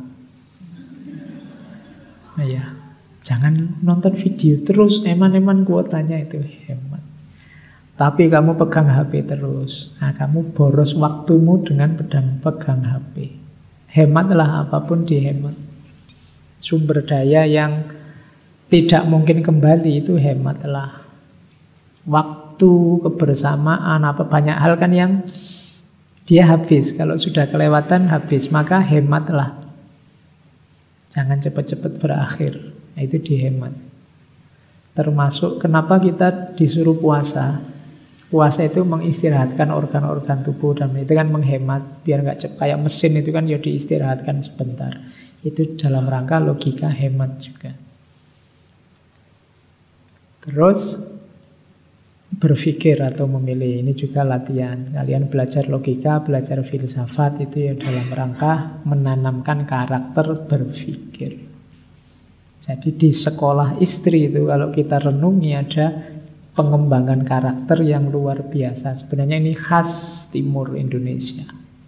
Nah ya. Jangan nonton video terus, eman-eman kuotanya itu hemat. Tapi kamu pegang HP terus. Nah, kamu boros waktumu dengan pegang HP. Hematlah, apapun dihemat. Sumber daya yang tidak mungkin kembali itu hematlah. Waktu, kebersamaan, banyak hal kan yang dia habis. Kalau sudah kelewatan habis, maka hematlah. Jangan cepat-cepat berakhir. Nah, itu dihemat. Termasuk kenapa kita disuruh puasa. Puasa itu mengistirahatkan organ-organ tubuh dan itu kan menghemat biar nggak cepat. Kayak mesin itu kan ya diistirahatkan sebentar. Itu dalam rangka logika hemat juga. Terus berpikir atau memilih. Ini juga latihan. Kalian belajar logika, belajar filsafat itu ya dalam rangka menanamkan karakter berpikir. Jadi di sekolah istri itu kalau kita renungi ada pengembangan karakter yang luar biasa. Sebenarnya ini khas timur Indonesia.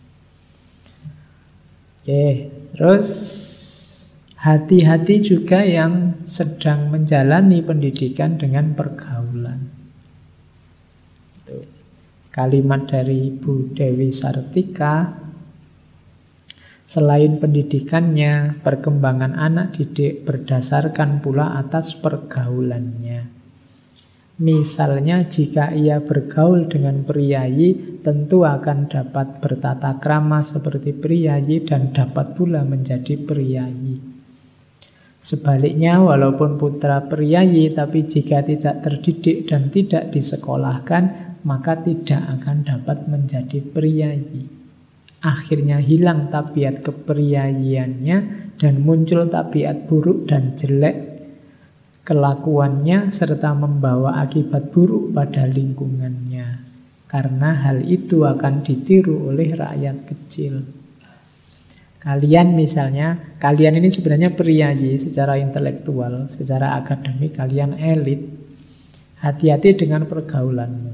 Oke, terus hati-hati juga yang sedang menjalani pendidikan dengan pergaulan. Itu kalimat dari Ibu Dewi Sartika. Selain pendidikannya, perkembangan anak didik berdasarkan pula atas pergaulannya. Misalnya jika ia bergaul dengan priyayi, tentu akan dapat bertata krama seperti priyayi dan dapat pula menjadi priyayi. Sebaliknya, walaupun putra priyayi, tapi jika tidak terdidik dan tidak disekolahkan, maka tidak akan dapat menjadi priyayi. Akhirnya hilang tabiat kepriyayiannya dan muncul tabiat buruk dan jelek kelakuannya serta membawa akibat buruk pada lingkungannya. Karena hal itu akan ditiru oleh rakyat kecil. Kalian misalnya, kalian ini sebenarnya priyayi secara intelektual, secara akademik kalian elit. Hati-hati dengan pergaulanmu.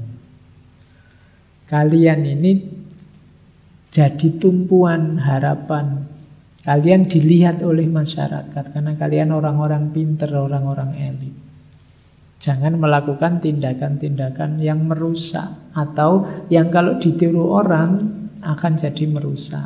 Kalian ini jadi tumpuan harapan. Kalian dilihat oleh masyarakat karena kalian orang-orang pinter, orang-orang elit. Jangan melakukan tindakan-tindakan yang merusak atau yang kalau ditiru orang akan jadi merusak.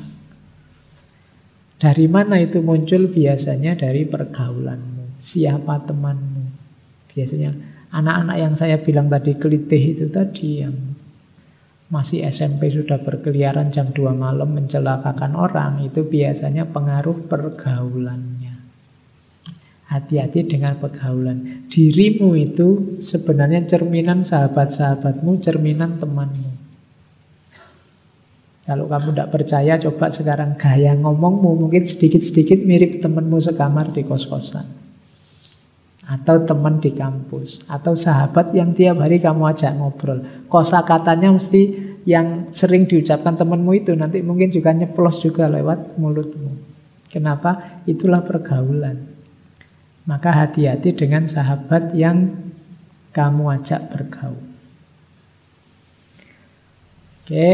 Dari mana itu muncul? Biasanya dari pergaulanmu. Siapa temanmu? Biasanya anak-anak yang saya bilang tadi kelitih itu tadi, yang masih SMP sudah berkeliaran jam 2 malam mencelakakan orang, itu biasanya pengaruh pergaulannya. Hati-hati dengan pergaulan. Dirimu itu sebenarnya cerminan sahabat-sahabatmu, cerminan temanmu. Kalau kamu tidak percaya, coba sekarang gaya ngomongmu mungkin sedikit-sedikit mirip temanmu sekamar di kos-kosan. Atau teman di kampus. Atau sahabat yang tiap hari kamu ajak ngobrol. Kosakatanya mesti yang sering diucapkan temanmu itu nanti mungkin juga nyeplos juga lewat mulutmu. Kenapa? Itulah pergaulan. Maka hati-hati dengan sahabat yang kamu ajak bergaul. Oke.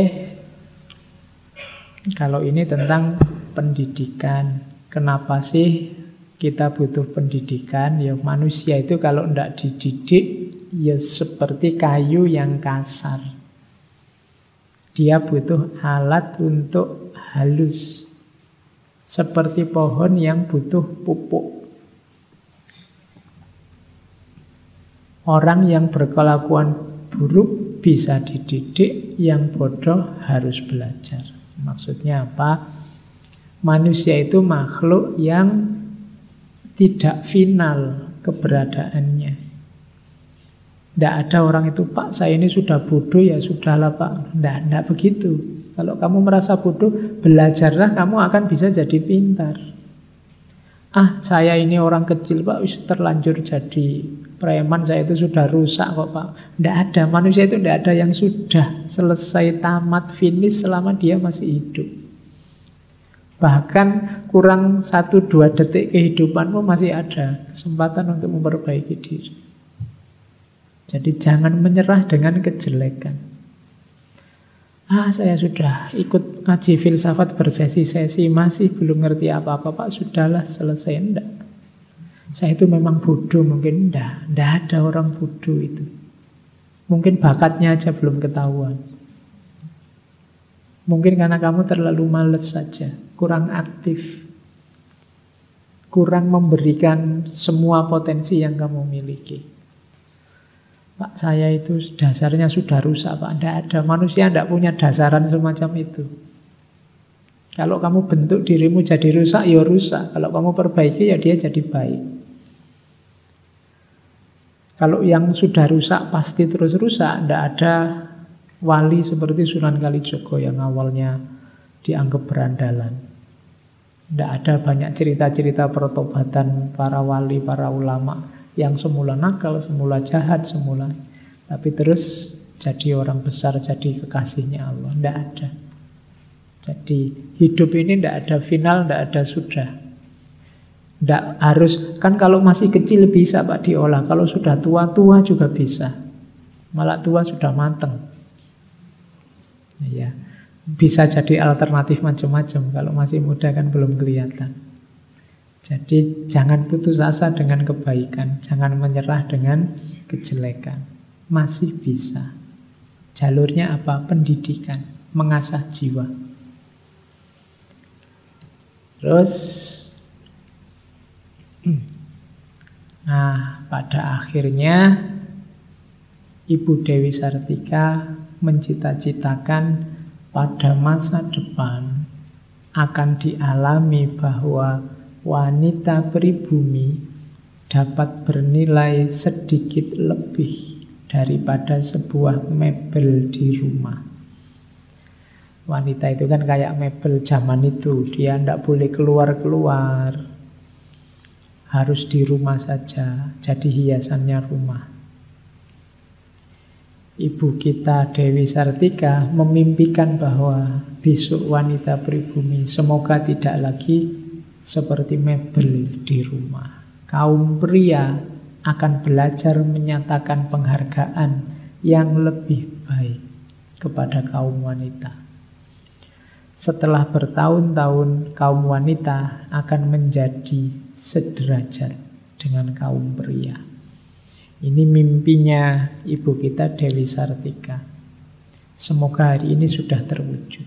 Kalau ini tentang pendidikan. Kenapa sih kita butuh pendidikan? Ya manusia itu kalau tidak dididik ya seperti kayu yang kasar. Dia butuh alat untuk halus. Seperti pohon yang butuh pupuk. Orang yang berkelakuan buruk bisa dididik, yang bodoh harus belajar. Maksudnya apa? Manusia itu makhluk yang tidak final keberadaannya. Tidak ada orang itu, Pak saya ini sudah bodoh, ya sudahlah Pak. Tidak begitu. Kalau kamu merasa bodoh, belajarlah, kamu akan bisa jadi pintar. Saya ini orang kecil Pak, terlanjur jadi preman, saya itu sudah rusak kok Pak. Tidak ada, manusia itu tidak ada yang sudah selesai, tamat, finish selama dia masih hidup. Bahkan kurang 1-2 detik kehidupanmu masih ada kesempatan untuk memperbaiki diri. Jadi jangan menyerah dengan kejelekan. Saya sudah ikut ngaji filsafat bersesi-sesi, masih belum ngerti apa-apa Pak, sudahlah selesai. Enggak. Saya itu memang bodoh, mungkin enggak ada orang bodoh itu. Mungkin bakatnya aja belum ketahuan. Mungkin karena kamu terlalu malas saja, kurang aktif, kurang memberikan semua potensi yang kamu miliki. Pak saya itu dasarnya sudah rusak Pak. Tidak ada, manusia tidak punya dasaran semacam itu. Kalau kamu bentuk dirimu jadi rusak, ya rusak. Kalau kamu perbaiki, ya dia jadi baik. Kalau yang sudah rusak pasti terus rusak. Tidak ada wali seperti Sunan Kalijogo yang awalnya dianggap berandalan. Tidak ada banyak cerita-cerita pertobatan para wali, para ulama yang semula nakal, semula jahat, semula. tapi terus jadi orang besar, jadi kekasihnya Allah. Tidak ada. Jadi hidup ini tidak ada final, tidak ada sudah. Tidak harus, kan kalau masih kecil bisa Pak diolah, kalau sudah tua-tua juga bisa. Malah tua sudah mateng. Ya, bisa jadi alternatif macam-macam. Kalau masih muda kan belum kelihatan. Jadi jangan putus asa dengan kebaikan, jangan menyerah dengan kejelekan. Masih bisa. Jalurnya apa? Pendidikan, mengasah jiwa. Terus, nah pada akhirnya Ibu Dewi Sartika mencita-citakan pada masa depan akan dialami bahwa wanita pribumi dapat bernilai sedikit lebih daripada sebuah mebel di rumah. Wanita itu kan kayak mebel zaman itu, dia tidak boleh keluar-keluar, harus di rumah saja, jadi hiasannya rumah. Ibu kita Dewi Sartika memimpikan bahwa besok wanita pribumi semoga tidak lagi seperti mebel di rumah. Kaum pria akan belajar menyatakan penghargaan yang lebih baik kepada kaum wanita. Setelah bertahun-tahun, kaum wanita akan menjadi sederajat dengan kaum pria. Ini mimpinya ibu kita Dewi Sartika. Semoga hari ini sudah terwujud.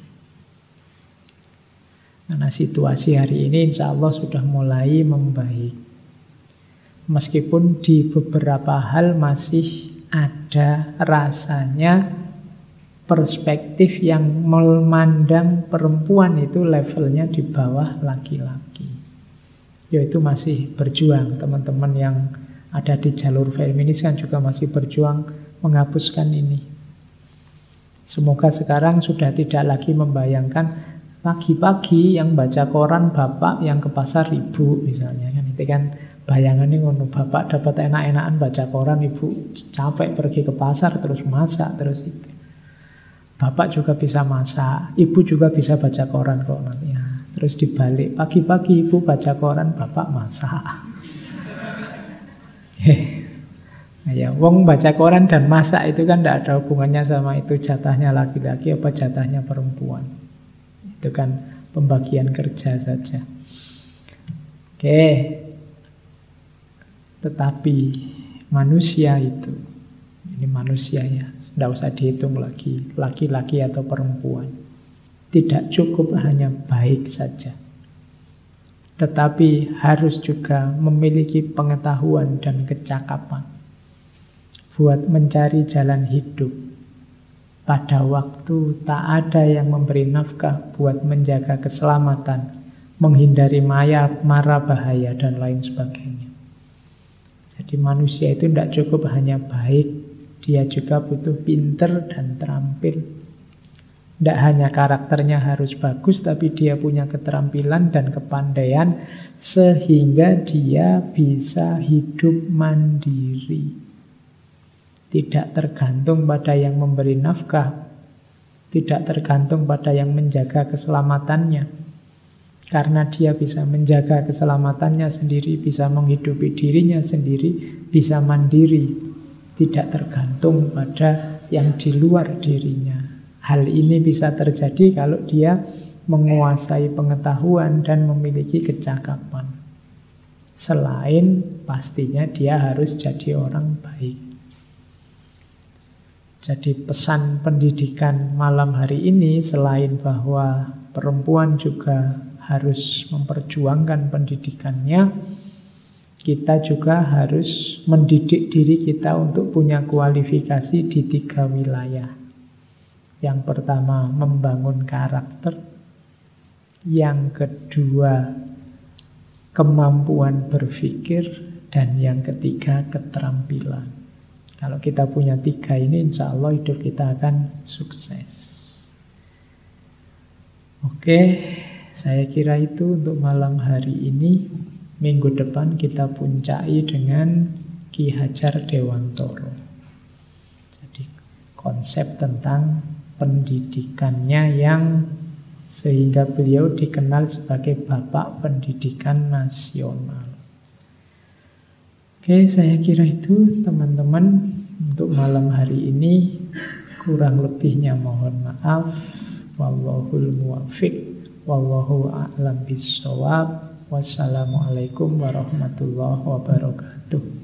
Karena situasi hari ini insya Allah sudah mulai membaik. Meskipun di beberapa hal masih ada rasanya perspektif yang memandang perempuan itu levelnya di bawah laki-laki. Yaitu masih berjuang. Teman-teman yang ada di jalur feminis kan juga masih berjuang menghapuskan ini. Semoga sekarang sudah tidak lagi membayangkan pagi-pagi yang baca koran bapak, yang ke pasar ibu misalnya. Kan itu kan bayangannya ngono, bapak dapat enak-enakan baca koran, ibu capek pergi ke pasar terus masak terus itu. Bapak juga bisa masak, ibu juga bisa baca koran kok nanti. Terus dibalik, pagi-pagi ibu baca koran, bapak masak. Ya, wong baca koran dan masak itu kan tidak ada hubungannya sama itu jatahnya laki-laki apa jatahnya perempuan. Itu kan pembagian kerja saja. Oke. Tetapi manusia itu, ini manusia ya, tidak usah dihitung lagi laki-laki atau perempuan. Tidak cukup hanya baik saja, tetapi harus juga memiliki pengetahuan dan kecakapan buat mencari jalan hidup. Pada waktu tak ada yang memberi nafkah buat menjaga keselamatan, menghindari mara bahaya dan lain sebagainya. Jadi manusia itu tidak cukup hanya baik, dia juga butuh pinter dan terampil. Tidak hanya karakternya harus bagus, tapi dia punya keterampilan dan kepandaian sehingga dia bisa hidup mandiri. Tidak tergantung pada yang memberi nafkah, tidak tergantung pada yang menjaga keselamatannya. Karena dia bisa menjaga keselamatannya sendiri, bisa menghidupi dirinya sendiri, bisa mandiri. Tidak tergantung pada yang di luar dirinya. Hal ini bisa terjadi kalau dia menguasai pengetahuan dan memiliki kecakapan. Selain pastinya dia harus jadi orang baik. Jadi pesan pendidikan malam hari ini selain bahwa perempuan juga harus memperjuangkan pendidikannya, kita juga harus mendidik diri kita untuk punya kualifikasi di 3 wilayah. Yang pertama, membangun karakter. Yang kedua, kemampuan berpikir. Dan yang ketiga, keterampilan. Kalau kita punya 3 ini, insya Allah hidup kita akan sukses. Oke, saya kira itu untuk malam hari ini. Minggu depan kita puncai dengan Ki Hajar Dewantoro. konsep tentang pendidikannya yang sehingga beliau dikenal sebagai Bapak Pendidikan Nasional. Oke, saya kira itu teman-teman untuk malam hari ini. Kurang lebihnya mohon maaf. Wallahul muwaffiq, wallahu a'lam bissawab. Wassalamualaikum warahmatullahi wabarakatuh.